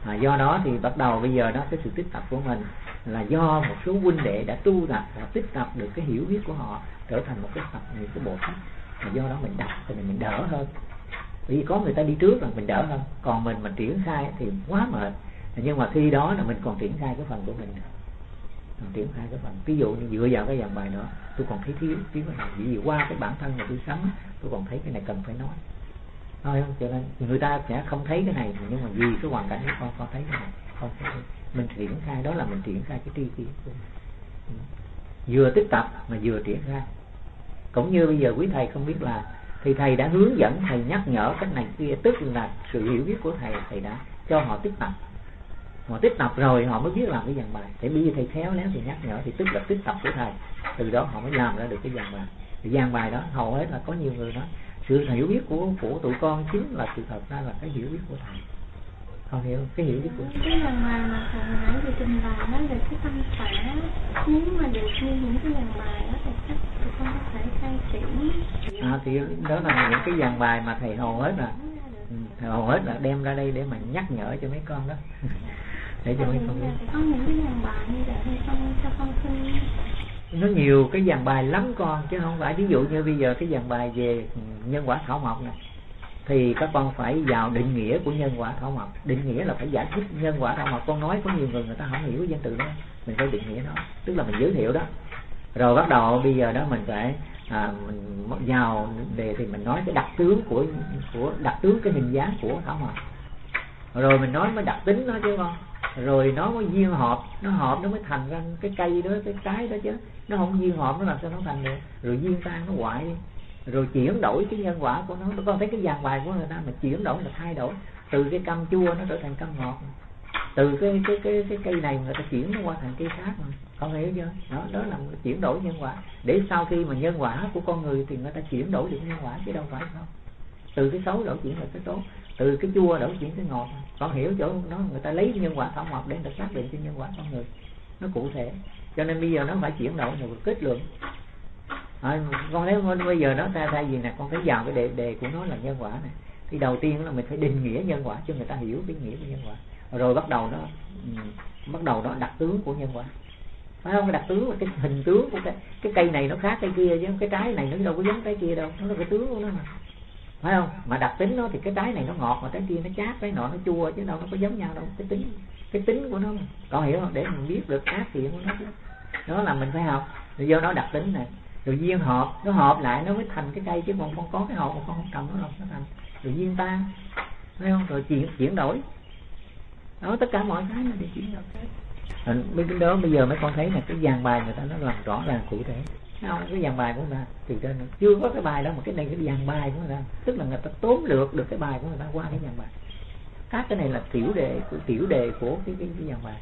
Do đó thì bắt đầu bây giờ đó, cái sự tích tập của mình là do một số huynh đệ đã tu tập và tích tập được cái hiểu biết của họ, trở thành một cái những cái bộ sách, và do đó mình đọc thì mình đỡ hơn. Bởi vì có người ta đi trước là mình đỡ hơn, còn mình triển khai thì quá mệt. Nhưng mà khi đó là mình còn triển khai cái phần của mình, còn triển khai cái phần. Ví dụ như dựa vào cái dàn bài đó, tôi còn thấy thiếu cái này, vì qua cái bản thân mà tôi sống, tôi còn thấy cái này cần phải nói thôi không. Cho nên người ta sẽ không thấy cái này, nhưng mà vì cái hoàn cảnh của con thấy cái này, không thấy. Mình triển khai đó là mình triển khai cái tri kiến của mình, vừa tích tập mà vừa triển khai. Cũng như bây giờ quý thầy không biết là thì thầy đã hướng dẫn, thầy nhắc nhở cái này kia, tức là sự hiểu biết của thầy đã cho họ tích tập. Họ tích tập rồi họ mới biết làm cái dàn bài. Để bây giờ thầy khéo léo thì nhắc nhở, thì tức là tích tập của thầy, từ đó họ mới làm ra được cái dàn bài. Thì dàn bài đó hầu hết là có nhiều người nói sự hiểu biết của tụi con chính là sự thật ra là cái hiểu biết của thầy. Con hiểu cái hiểu biết của thầy. Cái dàn bài mà thầy nãy vừa trình bày đó là cái tâm xã, nếu mà được như những cái dàn bài đó thì chắc tụi con có thể khai triển. Thì đó là những cái dàn bài mà thầy hầu hết là đem ra đây để mà nhắc nhở cho mấy con đó. Để cho mấy con biết. Có những cái dàn bài như vậy thì cho con xin. Nó nhiều cái dàn bài lắm con, chứ không phải ví dụ như bây giờ cái dàn bài về nhân quả thảo mộc này, thì các con phải vào định nghĩa của nhân quả thảo mộc. Định nghĩa là phải giải thích nhân quả thảo mộc. Con nói có nhiều người ta không hiểu cái danh từ đó, mình phải định nghĩa nó, tức là mình giới thiệu đó. Rồi bắt đầu bây giờ đó mình phải mình vào đề thì mình nói cái đặc tướng của đặc tướng cái hình dáng của thảo mộc, rồi mình nói mới đặc tính nó chứ con. Rồi nó mới duyên hợp, nó hợp nó mới thành ra cái cây đó, cái trái đó chứ. Nó không duyên hợp nó làm sao nó thành được. Rồi duyên tan nó hoại đi. Rồi chuyển đổi cái nhân quả của nó. Con thấy cái dàn bài của người ta mà chuyển đổi là thay đổi. Từ cái cam chua nó trở thành cam ngọt. Từ cái cây này người ta chuyển nó qua thành cây khác mà. Con hiểu chưa? Đó là chuyển đổi nhân quả. Để sau khi mà nhân quả của con người thì người ta chuyển đổi được nhân quả chứ đâu phải không. Từ cái xấu đổi chuyển thành cái tốt, từ cái chua đổi chuyển cái ngọt. Con hiểu chỗ nó, người ta lấy nhân quả thảo mộc để người ta xác định cho nhân quả con người nó cụ thể. Cho nên bây giờ nó phải chuyển đổi rồi kết luận. Con thấy bây giờ nó thay vì nè, con thấy vào cái đề của nó là nhân quả này, thì đầu tiên là mình phải định nghĩa nhân quả cho người ta hiểu cái nghĩa của nhân quả. Rồi bắt đầu nó đặc tướng của nhân quả, phải không? Cái đặc tướng là cái hình tướng của cái cây này nó khác cây kia chứ, cái trái này nó đâu có giống trái kia đâu, nó là cái tướng của nó mà, phải không? Mà đặc tính nó thì cái trái này nó ngọt mà trái kia nó chát, cái nọ nó chua chứ đâu nó có giống nhau đâu. Cái tính của nó mà. Con hiểu không? Để mình biết được ác thiện của nó chứ. Đó là mình phải học. Rồi do nó đặc tính này, rồi duyên hợp, nó hợp lại nó mới thành cái cây, chứ còn không có cái hộp mà con không trồng nó thành. Rồi duyên tan, phải không? Rồi chuyển đổi. Đó, tất cả mọi cái nó đều chuyển đổi. Bên cái đó bây giờ mấy con thấy là cái dàn bài người ta nó làm rõ ràng cụ thể. Không, cái dàn bài của người ta từ trên chưa có cái bài đó, mà cái này cái dàn bài của người ta, tức là người ta tóm lược được cái bài của người ta qua cái dàn bài. Các cái này là tiểu đề của cái dàn bài.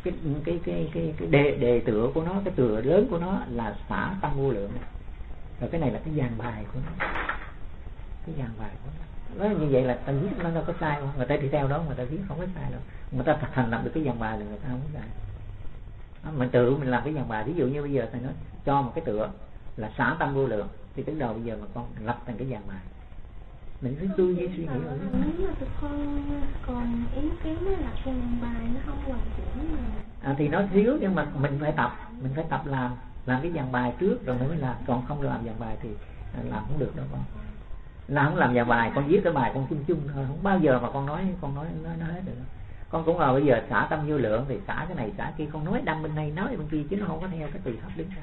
Cái đề tựa của nó, cái tựa lớn của nó là xả tăng vô lượng này. Rồi cái này là cái dàn bài của nó, cái dàn bài của nó. Nói như vậy là ta viết nó đâu có sai không? Người ta đi theo đó, người ta viết không có sai đâu. Người ta thành lập được cái dàn bài là người ta không có sai. Mình tự mình làm cái dàn bài. Ví dụ như bây giờ thầy nói cho một cái tựa là xả tâm vô lượng, thì từ đầu bây giờ mà con lập thành cái dàn bài, mình phải tư duy suy nghĩ rồi. Nếu mà tụi con còn ý kiến là cái dàn bài nó không hoàn chỉnh mà. Thì nó thiếu, nhưng mà mình phải tập làm cái dàn bài trước rồi mới làm. Còn không làm dàn bài thì làm không được đâu con. Làm không làm dàn bài, con viết cái bài con chung thôi, không bao giờ mà con nói hết được. Con cũng là bây giờ xả tâm vô lượng thì xả cái này xả kia, con nói đâm bên này nói bên kia, chứ nó không có theo cái tùy pháp đứng ra.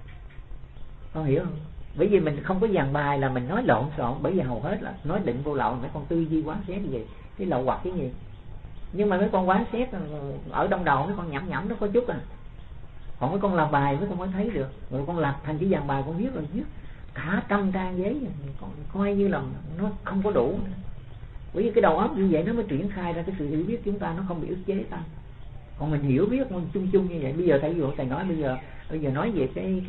Con hiểu không? Bởi vì mình không có dàn bài là mình nói lộn xộn. Bởi vì hầu hết là nói định vô lậu, mấy con tư duy quán xét gì cái lậu hoặc cái gì. Nhưng mà mấy con quán xét ở trong đầu mấy con nhẩm nó có chút à. Còn mấy con làm bài mấy con mới thấy được. Rồi con làm thành cái dàn bài con viết rồi viết cả 100 trang giấy, còn coi như là nó không có đủ. Bởi vì cái đầu óc như vậy nó mới triển khai ra cái sự hiểu biết chúng ta, nó không bị ức chế ta. Còn mình hiểu biết chung chung như vậy. Bây giờ thầy nói bây giờ nói về cái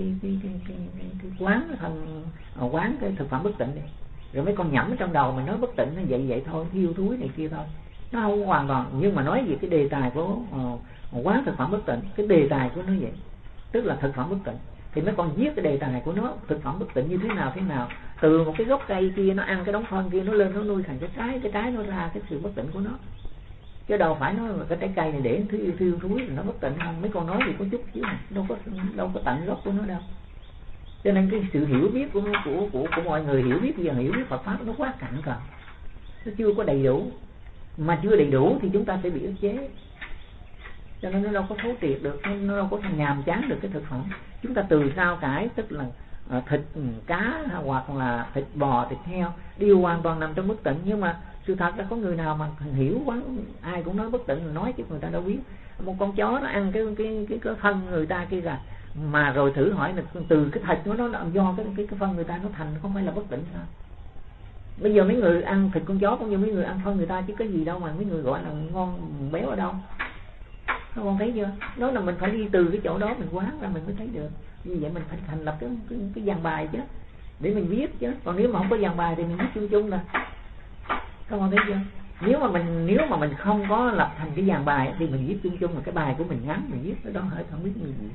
quán cái thực phẩm bất tịnh đi. Rồi mấy con nhẩm ở trong đầu mình nói bất tịnh nó vậy thôi, thiêu thúi này kia thôi. Nó không hoàn toàn. Nhưng mà nói về cái đề tài của quán thực phẩm bất tịnh, cái đề tài của nó vậy, tức là thực phẩm bất tịnh, thì mấy con viết cái đề tài của nó, thực phẩm bất tịnh như thế nào. Từ một cái gốc cây kia nó ăn cái đống phân kia, nó lên nó nuôi thành cái trái nó ra cái sự bất tịnh của nó. chứ đâu phải nói là cái trái cây này để thiêu thúi nó bất tịnh không. Mấy con nói thì có chút chứ đâu có tận gốc của nó đâu. Cho nên cái sự hiểu biết của mọi người hiểu biết Phật pháp nó quá cạn cờ, nó chưa có đầy đủ, mà chưa đầy đủ thì chúng ta sẽ bị ức chế, cho nên nó đâu có thấu triệt được, nó đâu có nhàm chán được cái thực phẩm. Chúng ta từ sao cải, tức là thịt cá hoặc là thịt bò, thịt heo đều hoàn toàn nằm trong bất tịnh, nhưng mà sự thật là có người nào mà hiểu quá, ai cũng nói bất tịnh, nói chứ người ta đâu biết. Một con chó nó ăn cái phân người ta kia ra, mà rồi thử hỏi là từ cái thịt nó là do cái phân người ta nó thành, không phải là bất tịnh sao? Bây giờ mấy người ăn thịt con chó cũng như mấy người ăn phân người ta, chứ cái gì đâu mà mấy người gọi là ngon béo ở đâu. Các con thấy chưa? Đó là mình phải đi từ cái chỗ đó mình quán ra mình mới thấy được. Như vậy mình phải thành lập cái dàn bài chứ, để mình viết chứ. Còn nếu mà không có dàn bài thì mình viết chung chung là. Các con thấy chưa? Nếu mà mình không có lập thành cái dàn bài thì mình viết chung chung, mà cái bài của mình ngắn mình viết cái đó hết không biết như gì.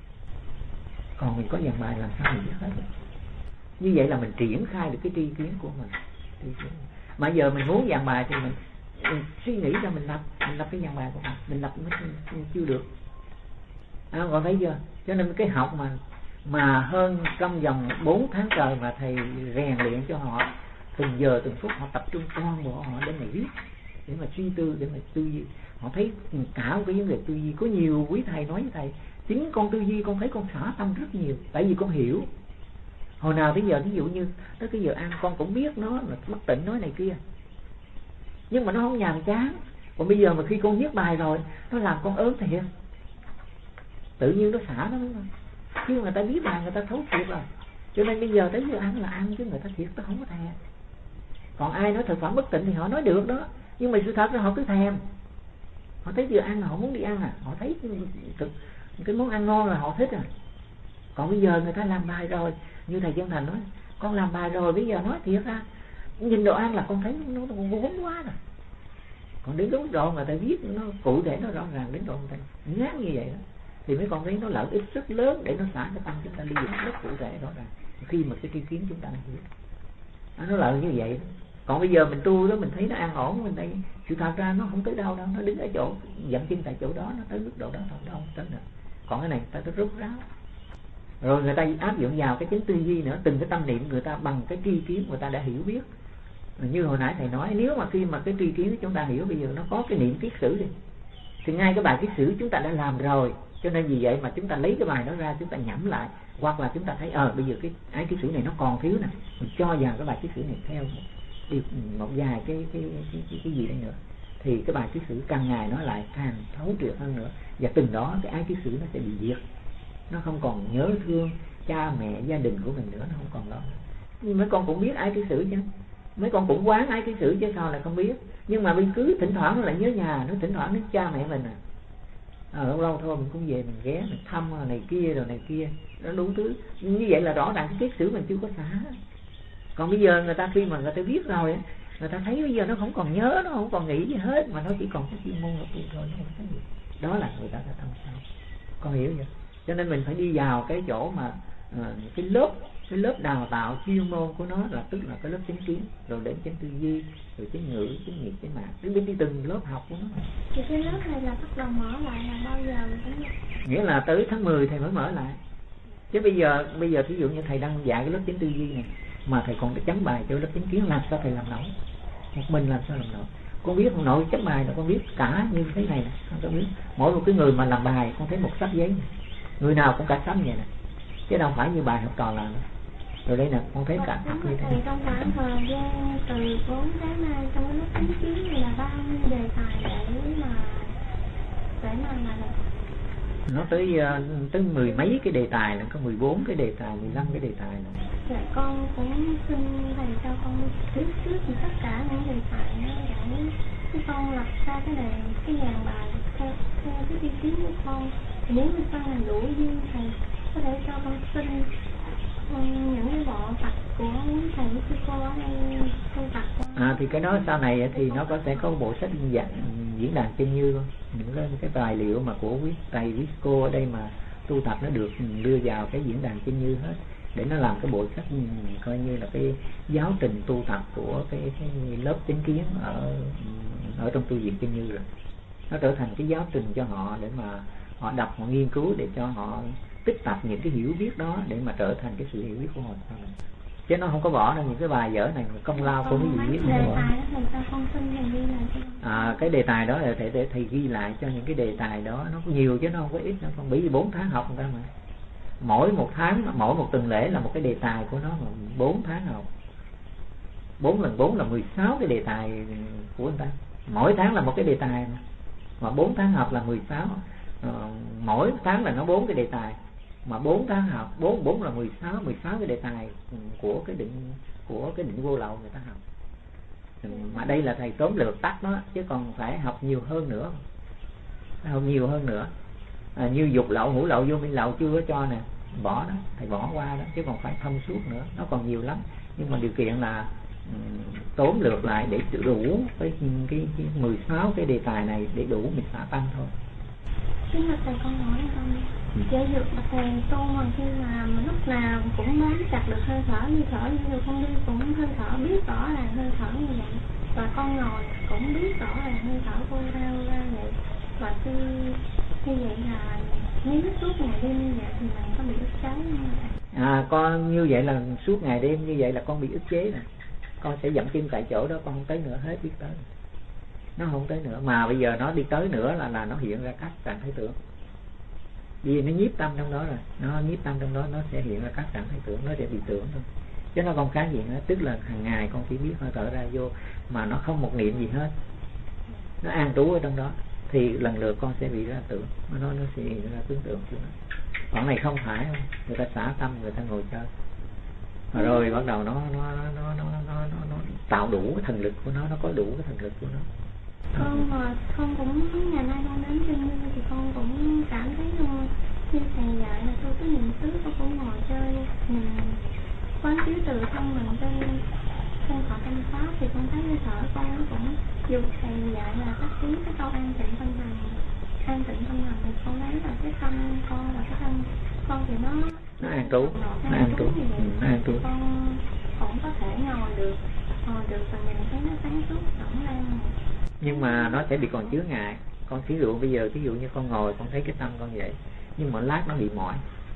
Còn mình có dàn bài làm sao mình viết hết được. Như vậy là mình triển khai được cái tri kiến của mình. Mà giờ mình muốn dàn bài thì mình suy nghĩ ra mình lập cái dàn bài của mình lập nó chưa được. Còn thấy chưa? Cho nên cái học mà hơn trong vòng 4 tháng trời mà thầy rèn luyện cho họ từng giờ từng phút, họ tập trung toàn bộ họ để mà viết, để mà suy tư, để mà tư duy. Họ thấy cả cái vấn đề tư duy. Có nhiều quý thầy nói với thầy, chính con tư duy con thấy con xả tâm rất nhiều, tại vì con hiểu. Hồi nào tới giờ, ví dụ như tới cái giờ ăn con cũng biết nó là bất tịnh nói này kia, nhưng mà nó không nhàm chán. Còn bây giờ mà khi con viết bài rồi, nó làm con ớn thiệt, tự nhiên nó xả nó. Chứ người ta viết bài người ta thấu triệt rồi, cho nên bây giờ tới giờ ăn là ăn, chứ người ta thiệt ta không có thèm. Còn ai nói thực phẩm bất tịnh thì họ nói được đó, nhưng mà sự thật là họ cứ thèm. Họ thấy giờ ăn là họ muốn đi ăn họ thấy cái món ăn ngon là họ thích Còn bây giờ người ta làm bài rồi, như thầy Chân Thành nói, con làm bài rồi, bây giờ nói thiệt ra nhìn đồ ăn là con thấy nó vốn quá rồi. Còn đến lúc độ người ta viết nó cụ thể, nó rõ ràng, đến độ người ta nhát như vậy đó, thì mấy con thấy nó lợi ích rất lớn để nó xả cái tâm chúng ta đi dụng rất cụ thể rõ ràng. Khi mà cái tri kiến chúng ta hiểu nó lợi như vậy. Còn bây giờ mình tu đó, mình thấy nó an ổn, mình thấy sự thật ra nó không tới đâu, nó đứng ở chỗ dậm chân tại chỗ đó, nó tới mức độ đó thôi, đâu tới nữa. Còn cái này ta tới rút ráo, rồi người ta áp dụng vào cái chính tư duy nữa, từng cái tâm niệm người ta bằng cái tri kiến người ta đã hiểu biết. Như hồi nãy thầy nói, nếu mà khi mà cái tri kiến chúng ta hiểu, bây giờ nó có cái niệm kiết sử đi, thì ngay cái bài kiết sử chúng ta đã làm rồi, cho nên vì vậy mà chúng ta lấy cái bài đó ra, chúng ta nhẩm lại, hoặc là chúng ta thấy bây giờ cái ái kiết sử này nó còn thiếu nè, mình cho vào cái bài kiết sử này theo một vài cái gì đây nữa, thì cái bài kiết sử càng ngày nó lại càng thấu triệt hơn nữa, và từng đó cái ái kiết sử nó sẽ bị diệt, nó không còn nhớ thương cha mẹ gia đình của mình nữa, nó không còn đó. Nhưng mấy con cũng biết ái kiết sử chứ, mấy con cũng quán ái kiết sử chứ sao lại không biết. Nhưng mà mình cứ thỉnh thoảng nó lại nhớ nhà, nó thỉnh thoảng đến cha mẹ mình lâu lâu thôi mình cũng về mình ghé mình thăm này kia rồi này kia, nó đủ thứ. Như vậy là rõ ràng cái kiết sử mình chưa có xả. Còn bây giờ người ta khi mà người ta viết rồi, người ta thấy bây giờ nó không còn nhớ, nó không còn nghĩ gì hết, mà nó chỉ còn cái chuyên môn là thôi, nó không thấy gì. Đó là người ta đã thâm sâu. Con hiểu chưa? Cho nên mình phải đi vào cái chỗ mà cái lớp đào tạo chuyên môn của nó, là tức là cái lớp chánh kiến, rồi đến chánh tư duy, rồi chánh ngữ, chánh nghiệp, chánh mạng, đến đi từng lớp học của nó. Thì cái lớp này là bắt đầu mở lại là bao giờ mình? Nghĩa là tới tháng 10 thầy mới mở lại. Chứ bây giờ ví dụ như thầy đang dạy cái lớp chánh tư duy này, mà thầy còn chấm bài cho lớp chánh kiến, làm sao thầy làm nổi? Một mình làm sao làm nổi? Con biết không nổi chấm bài là con biết cả như thế này, con có biết. Mỗi một cái người mà làm bài con thấy một sắp giấy này. Người nào cũng cả sắp vậy nè, chứ đâu phải như bài học trò làm. Rồi đây nè, con thấy cả sắp như thế này. Trong khoảng thời gian từ 4 tháng nay, trong cái lớp chánh kiến này là bao nhiêu đề tài để mà nó tới mười mấy cái đề tài, là có 14 cái đề tài, 15 cái đề tài này. Dạ con cũng xin thầy cho con trước thì tất cả những đề tài nó để con lập ra cái dàn bài theo cái ý kiến của con. Nếu như con làm đủ duyên, thầy có thể cho con xin những cái bộ tập của thầy với sư cô ở đây tu tập. Thì cái đó sau này thì nó sẽ có bộ sách diễn đàn Chân Như, những cái tài liệu mà của quý thầy quý cô ở đây mà tu tập nó được đưa vào cái diễn đàn Chân Như hết, để nó làm cái bộ sách coi như là cái giáo trình tu tập của cái lớp chánh kiến ở trong tu viện Chân Như rồi. nó trở thành cái giáo trình cho họ để mà họ đọc, họ nghiên cứu, để cho họ tích tập những cái hiểu biết đó để mà trở thành cái sự hiểu biết của họ. Chứ nó không có bỏ ra những cái bài vở này, công lao của cái gì biết không bỏ. Cái đề tài đó là thầy ghi lại cho những cái đề tài đó, nó có nhiều chứ nó không có ít đâu. Bởi vì 4 tháng học người ta mà, mỗi một tháng, mỗi một tuần lễ là một cái đề tài của nó, mà 4 tháng học 4 lần 4 là 16 cái đề tài của người ta. Mỗi tháng là một cái đề tài mà 4 tháng học là 16. Mỗi tháng là nó 4 cái đề tài, mà 4 tháng học 4 là 16 cái đề tài của cái định vô lậu người ta học. Mà đây là thầy tóm lược tắt đó, chứ còn phải học nhiều hơn nữa. Như dục lậu, hữu lậu, vô minh lậu chưa có cho nè, bỏ đó, thầy bỏ qua đó, chứ còn phải thông suốt nữa, nó còn nhiều lắm. Nhưng mà điều kiện là tóm lược lại để đủ cái 16 cái đề tài này để đủ mình xả tăng thôi. Chính là thầy con hỏi con giáo dục mà thầy tu mà khi mà lúc nào cũng bám chặt được hơi thở, như thở như được không đi cũng hơi thở, biết rõ là hơi thở như vậy, và con ngồi cũng biết rõ là hơi thở vô ra vậy. Và khi như vậy là nếu suốt ngày đêm như vậy thì mình có bị ức chế không? Con như vậy là suốt ngày đêm như vậy là con bị ức chế nè. Con sẽ dậm chân tại chỗ đó, con không tới nữa, hết biết tới. Nó không tới nữa, mà bây giờ nó đi tới nữa là nó hiện ra các trạng thái tưởng. Vì nó nhiếp tâm trong đó rồi, nó nhiếp tâm trong đó, nó sẽ hiện ra các trạng thái tưởng, nó sẽ bị tưởng thôi. Chứ nó không khác gì nữa, tức là hàng ngày con chỉ biết hơi thở ra vô mà nó không một niệm gì hết, nó an trú ở trong đó, thì lần lượt con sẽ bị ra tưởng, nó sẽ hiện ra tưởng tượng cho nó. Còn này không phải, người ta xả tâm, người ta ngồi chơi, rồi bắt đầu nó tạo đủ cái thần lực của nó có đủ cái thần lực của nó. Con cũng ngày nay con đến trên như thì con cũng cảm thấy như thầy dạy là tôi có niệm xứ, con cũng ngồi chơi, mình quán chiếu từ thân mình trên không thọ tâm pháp, thì con thấy hơi thở con nó cũng dù thầy dạy là các tiếng cái câu an tịnh tâm hành thì con thấy là cái tâm con và cái thân con thì nó an trú, nó an trú. Con cũng có thể ngồi được và mình thấy nó sáng suốt rộng lên. Nhưng mà nó sẽ bị còn chứa ngại. Con ví dụ bây giờ, ví dụ như con ngồi, con thấy cái tâm con vậy, nhưng mà lát nó bị mỏi,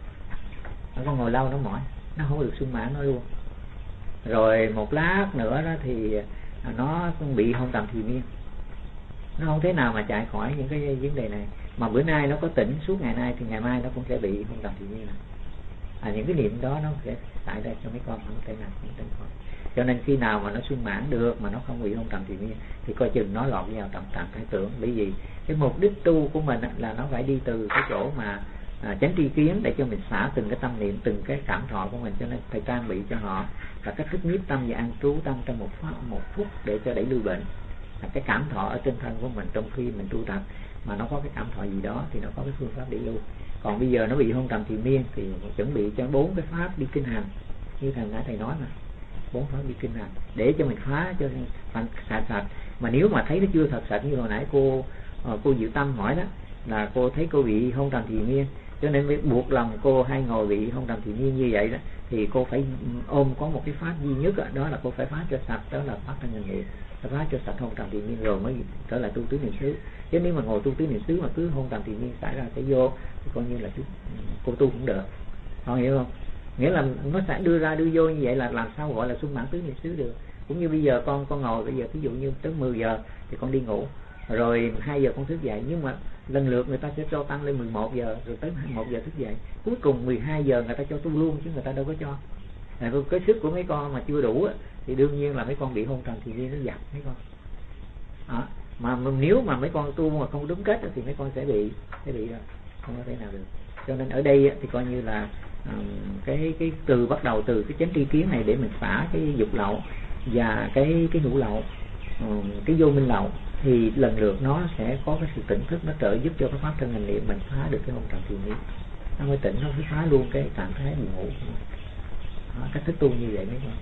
con ngồi lâu nó mỏi, nó không được sung mãn nó luôn. Rồi một lát nữa đó thì nó bị hôn trầm thì miên, nó không thế nào mà chạy khỏi những cái vấn đề này. Mà bữa nay nó có tỉnh suốt ngày nay thì ngày mai nó cũng sẽ bị hôn trầm thì miên này. Những cái niệm đó nó sẽ xảy ra cho mấy con không thể nào không tránh khỏi. Cho nên khi nào mà nó sung mãn được mà nó không bị hôn trầm thì miên thì coi chừng nó lọt vào trạng thái tưởng. Bởi vì cái mục đích tu của mình là nó phải đi từ cái chỗ mà chánh tri kiến để cho mình xả từng cái tâm niệm, từng cái cảm thọ của mình. Cho nên thầy trang bị cho họ là cách thức nhiếp tâm và an trú tâm trong một phút để cho đẩy lui bệnh. Cái cảm thọ ở trên thân của mình trong khi mình tu tập mà nó có cái cảm thọ gì đó thì nó có cái phương pháp đẩy lui. Còn bây giờ nó bị hôn trầm thì miên thì chuẩn bị cho 4 cái pháp đi kinh hành, như thầy nói mà, 4 pháp đi kinh hành để cho mình phá cho sạch. Mà nếu mà thấy nó chưa thật sạch như hồi nãy cô Diệu Tâm hỏi đó, là cô thấy cô bị hôn trầm thì miên, cho nên mới buộc lòng cô hay ngồi bị hôn trầm thì miên như vậy đó, thì cô phải ôm có một cái pháp duy nhất đó là cô phải phá cho sạch, đó là pháp thân hành niệm, phải phá cho sạch hôn trầm thì miên rồi mới trở lại tu tứ niệm xứ. Chứ nếu mà ngồi tu tứ niệm xứ mà cứ hôn trầm thì miên xảy ra sẽ vô thì coi như là cô tu cũng được, con hiểu không? Nghĩa là nó sẽ đưa vô như vậy là làm sao gọi là sung mãn tứ niệm xứ được. Cũng như bây giờ con ngồi bây giờ ví dụ như tới 10 giờ thì con đi ngủ, rồi 2 giờ con thức dậy, nhưng mà lần lượt người ta sẽ cho tăng lên 11 giờ rồi tới 1 giờ thức dậy, cuối cùng 12 giờ người ta cho tu luôn chứ người ta đâu có cho. Cái sức của mấy con mà chưa đủ thì đương nhiên là mấy con bị hôn trầm thì nó dập mấy con. Mà nếu mà mấy con tu mà không đúng kết thì mấy con sẽ bị không có thể nào được. Cho nên ở đây thì coi như là cái từ bắt đầu từ cái chánh tri kiến này để mình phá cái dục lậu và cái hữu lậu, cái vô minh lậu, thì lần lượt nó sẽ có cái sự tỉnh thức, nó trợ giúp cho cái pháp thân hành niệm mình phá được cái hôn trầm thiền niệm, nó mới tỉnh, nó mới phá luôn cái trạng thái buồn ngủ. Cách thức tu như vậy mấy con.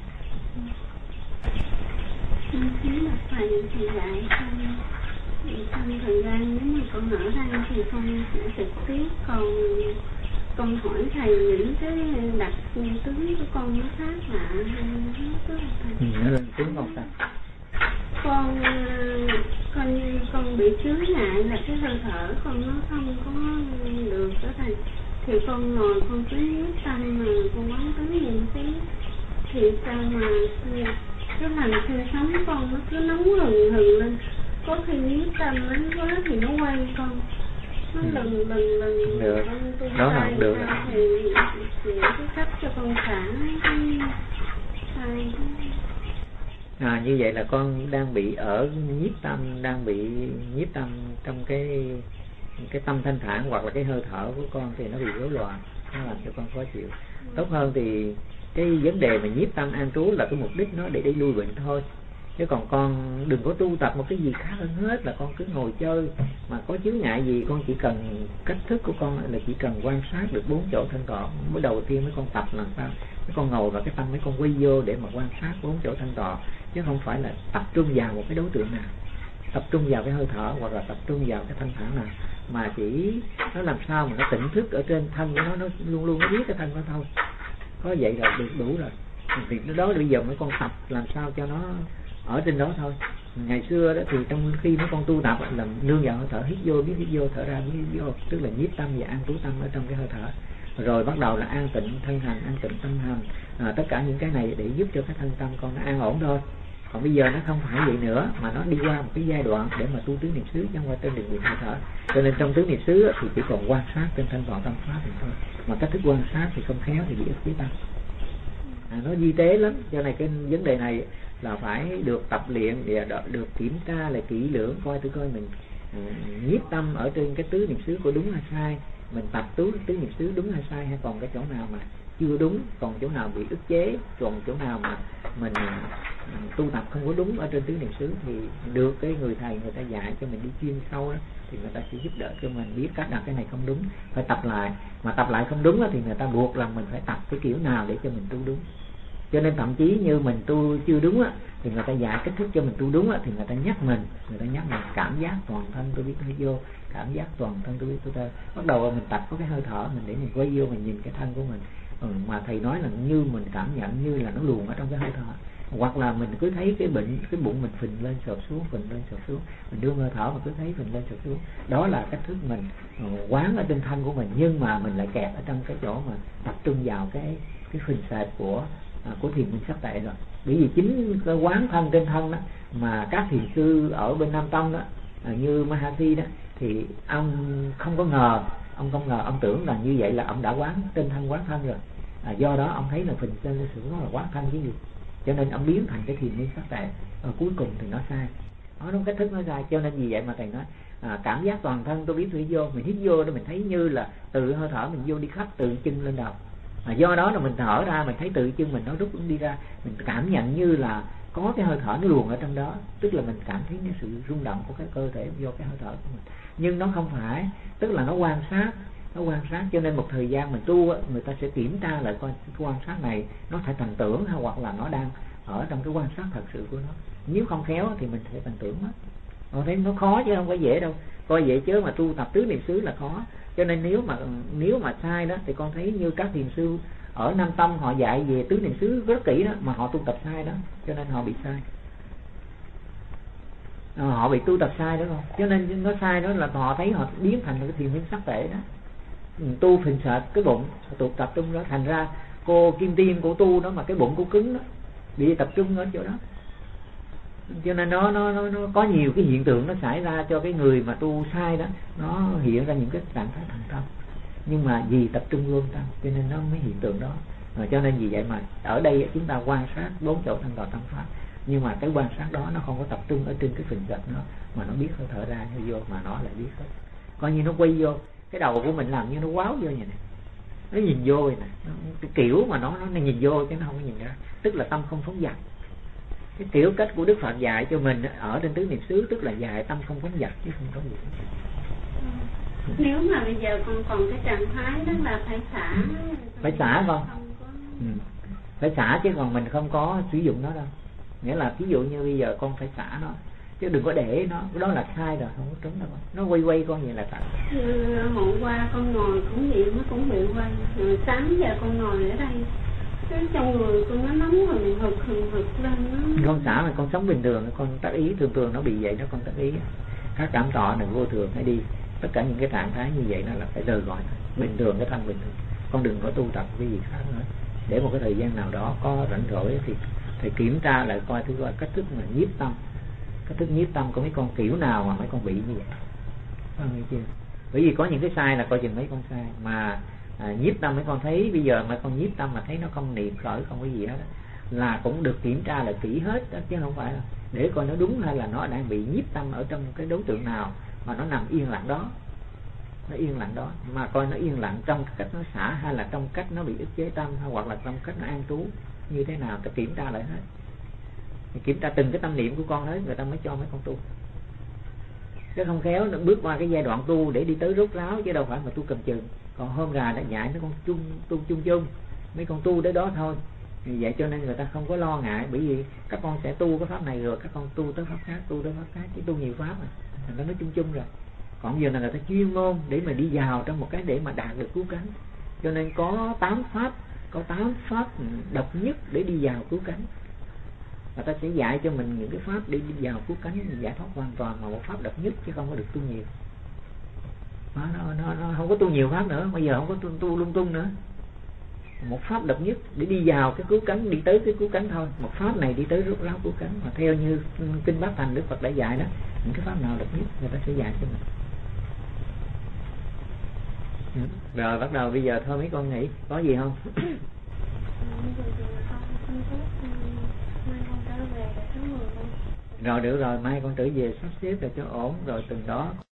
Nếu mà thầy thì dạy trong thời gian nếu mà con ở đây thì con sẽ trực tiếp, còn con hỏi thầy những cái đặc tướng của con nó khác lạ hơn. Nó lên tướng con sao? Con như con con bị chướng ngại là cái hơi thở con nó không có được đó thầy. Thì con ngồi con cứ nhiếp tâm mà con quán tới niệm xứ, thì sao mà cái hành sinh sống con nó cứ nóng hừng hừng lên. Có khi nhiếp tâm lớn quá thì nó quay con, nó lần được. Đó là không được. Thì cái cách cho con xả như vậy là con đang bị ở nhiếp tâm, đang bị nhiếp tâm trong cái tâm thanh thản hoặc là cái hơi thở của con thì nó bị rối loạn, nó làm cho con khó chịu. Tốt hơn thì cái vấn đề mà nhiếp tâm an trú là cái mục đích nó để đi lui bệnh thôi, chứ còn con đừng có tu tập một cái gì khác hơn hết là con cứ ngồi chơi. Mà có chướng ngại gì con chỉ cần, cách thức của con là chỉ cần quan sát được 4 chỗ thân tọa. Mới đầu tiên mấy con tập làm sao mấy con ngồi vào cái tâm, mấy con quy vô để mà quan sát 4 chỗ thân tọa, chứ không phải là tập trung vào một cái đối tượng nào, tập trung vào cái hơi thở hoặc là tập trung vào cái thanh thản nào, mà chỉ nó làm sao mà nó tỉnh thức ở trên thân của nó luôn luôn nó biết cái thân của nó thôi. Có vậy là được đủ rồi. Thì đó bây giờ mấy con tập làm sao cho nó ở trên đó thôi. Ngày xưa đó thì trong khi mấy con tu tập là nương vào hơi thở, hít vô biết hít vô, thở ra biết hít vô, tức là nhiếp tâm và an trú tâm ở trong cái hơi thở. Rồi bắt đầu là an tịnh thân hành, an tịnh tâm hành, tất cả những cái này để giúp cho cái thân tâm con nó an ổn thôi. Còn bây giờ nó không phải vậy nữa, mà nó đi qua một cái giai đoạn để mà tu tứ niệm xứ, chứ không phải trên định niệm hơi thở. Cho nên trong tứ niệm xứ thì chỉ còn quan sát trên thanh toàn tâm pháp thì thôi, mà cách thức quan sát thì không khéo thì bị ức chế tâm. Nó di tế lắm. Cho nên cái vấn đề này là phải được tập luyện và được kiểm tra lại kỹ lưỡng, coi thử coi mình nhiếp tâm ở trên cái tứ niệm xứ của đúng hay sai, mình tập tứ niệm xứ đúng hay sai, hay còn cái chỗ nào mà chưa đúng, còn chỗ nào bị ức chế, còn chỗ nào mà mình tu tập không có đúng ở trên tứ niệm xứ, thì được cái người thầy người ta dạy cho mình đi chuyên sâu đó, thì người ta sẽ giúp đỡ cho mình biết cách đặt cái này không đúng, phải tập lại. Mà tập lại không đúng đó, thì người ta buộc là mình phải tập cái kiểu nào để cho mình tu đúng. Cho nên thậm chí như mình tu chưa đúng á, thì người ta dạy cách thức cho mình tu đúng á, thì người ta nhắc mình cảm giác toàn thân tôi biết hơi vô, cảm giác toàn thân tôi biết tôi. Bắt đầu mình tập có cái hơi thở mình để mình quay vô, mình nhìn cái thân của mình. Mà thầy nói là như mình cảm nhận như là nó luồn ở trong cái hơi thở, hoặc là mình cứ thấy cái bụng mình phình lên sợp xuống, mình đưa hơi thở mà cứ thấy phình lên sợp xuống. Đó là cách thức mình quán ở trên thân của mình, nhưng mà mình lại kẹt ở trong cái chỗ mà tập trung vào cái phình sệt của thiền minh sắc tệ rồi. Bởi vì chính cái quán thân trên thân đó mà các thiền sư ở bên Nam Tông đó, như Mahasi đó, thì ông không ngờ, ông tưởng là như vậy là ông đã quán trên thân, quán thân rồi. Do đó ông thấy là phình lên sự nó là quán thân cái gì, cho nên ông biến thành cái thiền minh sắc tệ. Cuối cùng thì nó sai, nó cách thức nó sai. Cho nên vì vậy mà thầy nói cảm giác toàn thân tôi biết thủy vô, mình hít vô đó mình thấy như là từ hơi thở mình vô đi khắp từ chân lên đầu. Do đó là mình thở ra mình thấy từ chân mình nó rút đi ra, mình cảm nhận như là có cái hơi thở nó luồn ở trong đó, tức là mình cảm thấy cái sự rung động của cái cơ thể do cái hơi thở của mình. Nhưng nó không phải, tức là nó quan sát. Cho nên một thời gian mình tu, người ta sẽ kiểm tra lại coi cái quan sát này nó phải thành tưởng hay hoặc là nó đang ở trong cái quan sát thật sự của nó. Nếu không khéo thì mình sẽ thành tưởng mất. Thấy nó khó chứ không phải dễ đâu. Coi vậy chứ mà tu tập tứ niệm xứ là khó. Cho nên nếu mà sai đó thì con thấy như các thiền sư ở Nam Tông họ dạy về tứ niệm xứ rất kỹ đó, mà họ tu tập sai đó, cho nên họ bị sai. Họ bị tu tập sai đó không? Cho nên nó sai đó là họ thấy họ biến thành cái thiền minh sắc tệ đó. Tu phình sệt cái bụng, tụ tập trung đó, thành ra cô Kim Tiên của tu đó mà cái bụng của cứng đó, bị tập trung ở chỗ đó. Cho nên nó có nhiều cái hiện tượng nó xảy ra cho cái người mà tu sai đó, nó hiện ra những cái trạng thái thành tâm, nhưng mà vì tập trung luôn tâm cho nên nó mới hiện tượng đó. Cho nên vì vậy mà ở đây chúng ta quan sát 4 chỗ thanh toàn tâm pháp, nhưng mà cái quan sát đó nó không có tập trung ở trên cái phình sệt nó, mà nó biết hơi thở ra hơi vô, mà nó lại biết hết. Coi như nó quay vô cái đầu của mình, làm như nó quáo vô vậy nè, nó nhìn vô vậy nè, cái kiểu mà nó nhìn vô chứ nó không có nhìn ra, tức là tâm không phóng dật. Cái kiểu cách của Đức Phật dạy cho mình ở trên tứ niệm xứ, tức là dạy tâm không phóng dật chứ không có gì. Nếu mà bây giờ con còn cái trạng thái đó là phải xả. Phải xả con. Phải xả chứ còn mình không có sử dụng nó đâu. Nghĩa là ví dụ như bây giờ con phải xả nó, chứ đừng có để nó, đó là sai rồi, không có trúng đâu. Nó quay con vậy là tại. Hôm qua con ngồi cũng vậy, nó cũng bị quay. Rồi sáng giờ con ngồi ở đây, cái trong người con nó nóng hừng hực lên nó. Con xả mà con sống bình thường, con tác ý thường nó bị vậy đó, con tác ý. các cảm thọ này vô thường hay đi, tất cả những cái trạng thái như vậy nó là phải rời khỏi bình thường, cái thân bình thường. Con đừng có tu tập cái gì khác nữa. Để một cái thời gian nào đó có rảnh rỗi thì thầy kiểm tra lại coi thứ gọi cách thức mà nhiếp tâm, cách thức nhiếp tâm có mấy con kiểu nào mà mấy con bị như vậy, không hiểu chưa? Bởi vì có những cái sai là coi chừng mấy con sai mà nhiếp tâm mấy con thấy bây giờ mấy con nhiếp tâm mà thấy nó không niệm khởi không có gì hết là cũng được kiểm tra lại kỹ hết đó, chứ không phải là để coi nó đúng hay là nó đang bị nhiếp tâm ở trong cái đối tượng nào mà nó nằm yên lặng đó, nó yên lặng đó, mà coi nó yên lặng trong cách nó xả hay là trong cách nó bị ức chế tâm, hay hoặc là trong cách nó an trú như thế nào, ta kiểm tra lại hết, kiểm tra từng cái tâm niệm của con hết, người ta mới cho mấy con tu. Chứ không khéo nó bước qua cái giai đoạn tu để đi tới rốt ráo, chứ đâu phải mà tu cầm chừng. Còn hôm gà đã dạy mấy con tu chung mấy con tu tới đó thôi. Vì vậy cho nên người ta không có lo ngại, bởi vì các con sẽ tu cái pháp này rồi các con tu tới pháp khác, tu tới pháp khác, chứ tu nhiều pháp mà người ta nói chung rồi. Còn giờ là người ta chuyên môn để mà đi vào trong một cái để mà đạt được cứu cánh, cho nên có 8 pháp độc nhất để đi vào cứu cánh. Người ta sẽ dạy cho mình những cái pháp để đi vào cứu cánh, giải thoát hoàn toàn, mà một pháp độc nhất chứ không có được tu nhiều. Nó không có tu nhiều pháp nữa, bây giờ không có tu lung tung nữa. Một pháp độc nhất để đi vào cái cứu cánh, đi tới cái cứu cánh thôi. Một pháp này đi tới rốt ráo cứu cánh, mà theo như kinh Bát Thành Đức Phật đã dạy đó, những cái pháp nào độc nhất người ta sẽ dạy cho mình. Rồi bắt đầu bây giờ thôi mấy con nghĩ có gì không? Rồi được rồi, mai con trở về sắp xếp rồi cho ổn, rồi từng đó